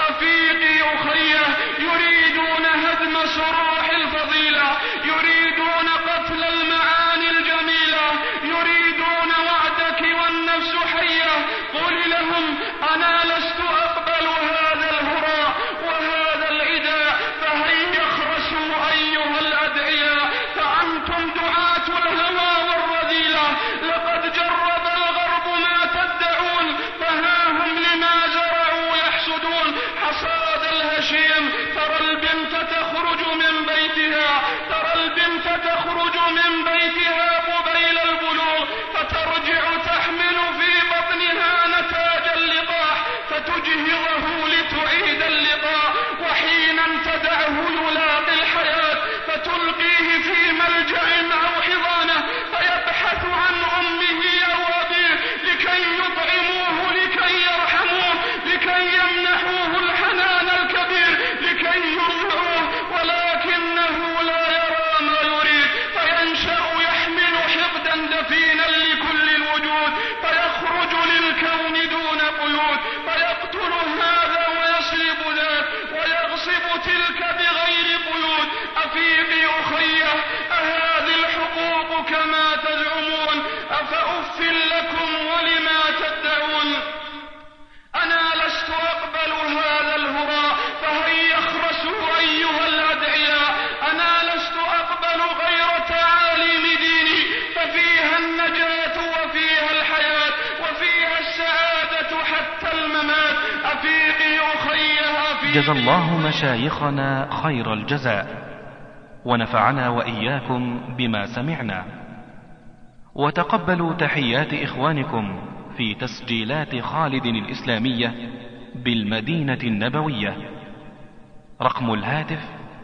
أفيقي أخيه يريدون هدم صروح الفضيلة، يريدون قتل المعاني الجميلة، يريدون وعدك والنفس حية. قل لهم أنا لست أقبل هذا الهراء وهذا العداء، فهيا اخرسوا أيها الأدعياء، فأنتم دعاة الهوى والرذيلة. لقد جرب الغرب ما تدعون، فها هم لما زرعوا يحسدون. حصاد الهشيم ترى البنت تخرج من بيتها، ترى البنت تخرج من بيتها قبيل البلوغ، فترجع تحمل في بطنها نتاج اللقاح، فتجهضه لتعيد اللقاء، وحينا تدعه يلاقي الحياة فتلقيه في ملجأ أو حضانة، فيبحث عن أمه أو أبيه لكي يطعموه، لكي يرحموه، لكي يمنحوه الحنان الكبير، لكي يرضعوه، ولكنه لا يرى ما يريد، فينشأ يحمل حقدا دفينا لكل الوجود، فيخرج للكون دون قيود، فيقتل هذا ويسلب ذاك ويغصب تلك بغير قيود. أفيقي أخيه أهذه الحقوق كما تزعمون؟ أفأف لكم ولما تدعون؟ أنا لست أقبل هذا الهراء، فهيا اخرسوا أيها الأدعياء. أنا لست أقبل غير تعاليم ديني، ففيها النجاة وفيها الحياة وفيها السعادة حتى الممات. أفيقي أخيه أفيقي. جزى الله مشايخنا خير الجزاء، ونفعنا وإياكم بما سمعنا، وتقبلوا تحيات إخوانكم في تسجيلات خالد الإسلامية بالمدينة النبوية. رقم الهاتف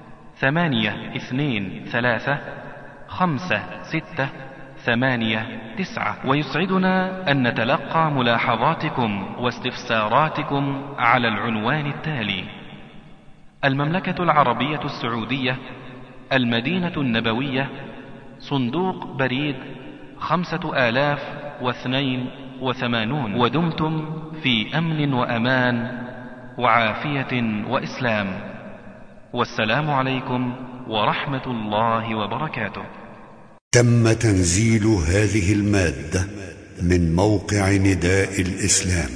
823-568-9. ويسعدنا أن نتلقى ملاحظاتكم واستفساراتكم على العنوان التالي: المملكة العربية السعودية، المدينة النبوية، صندوق بريد 5082. ودمتم في أمن وأمان وعافية وإسلام، والسلام عليكم ورحمة الله وبركاته. تم تنزيل هذه المادة من موقع نداء الإسلام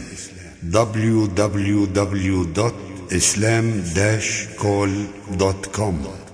www.islam-call.com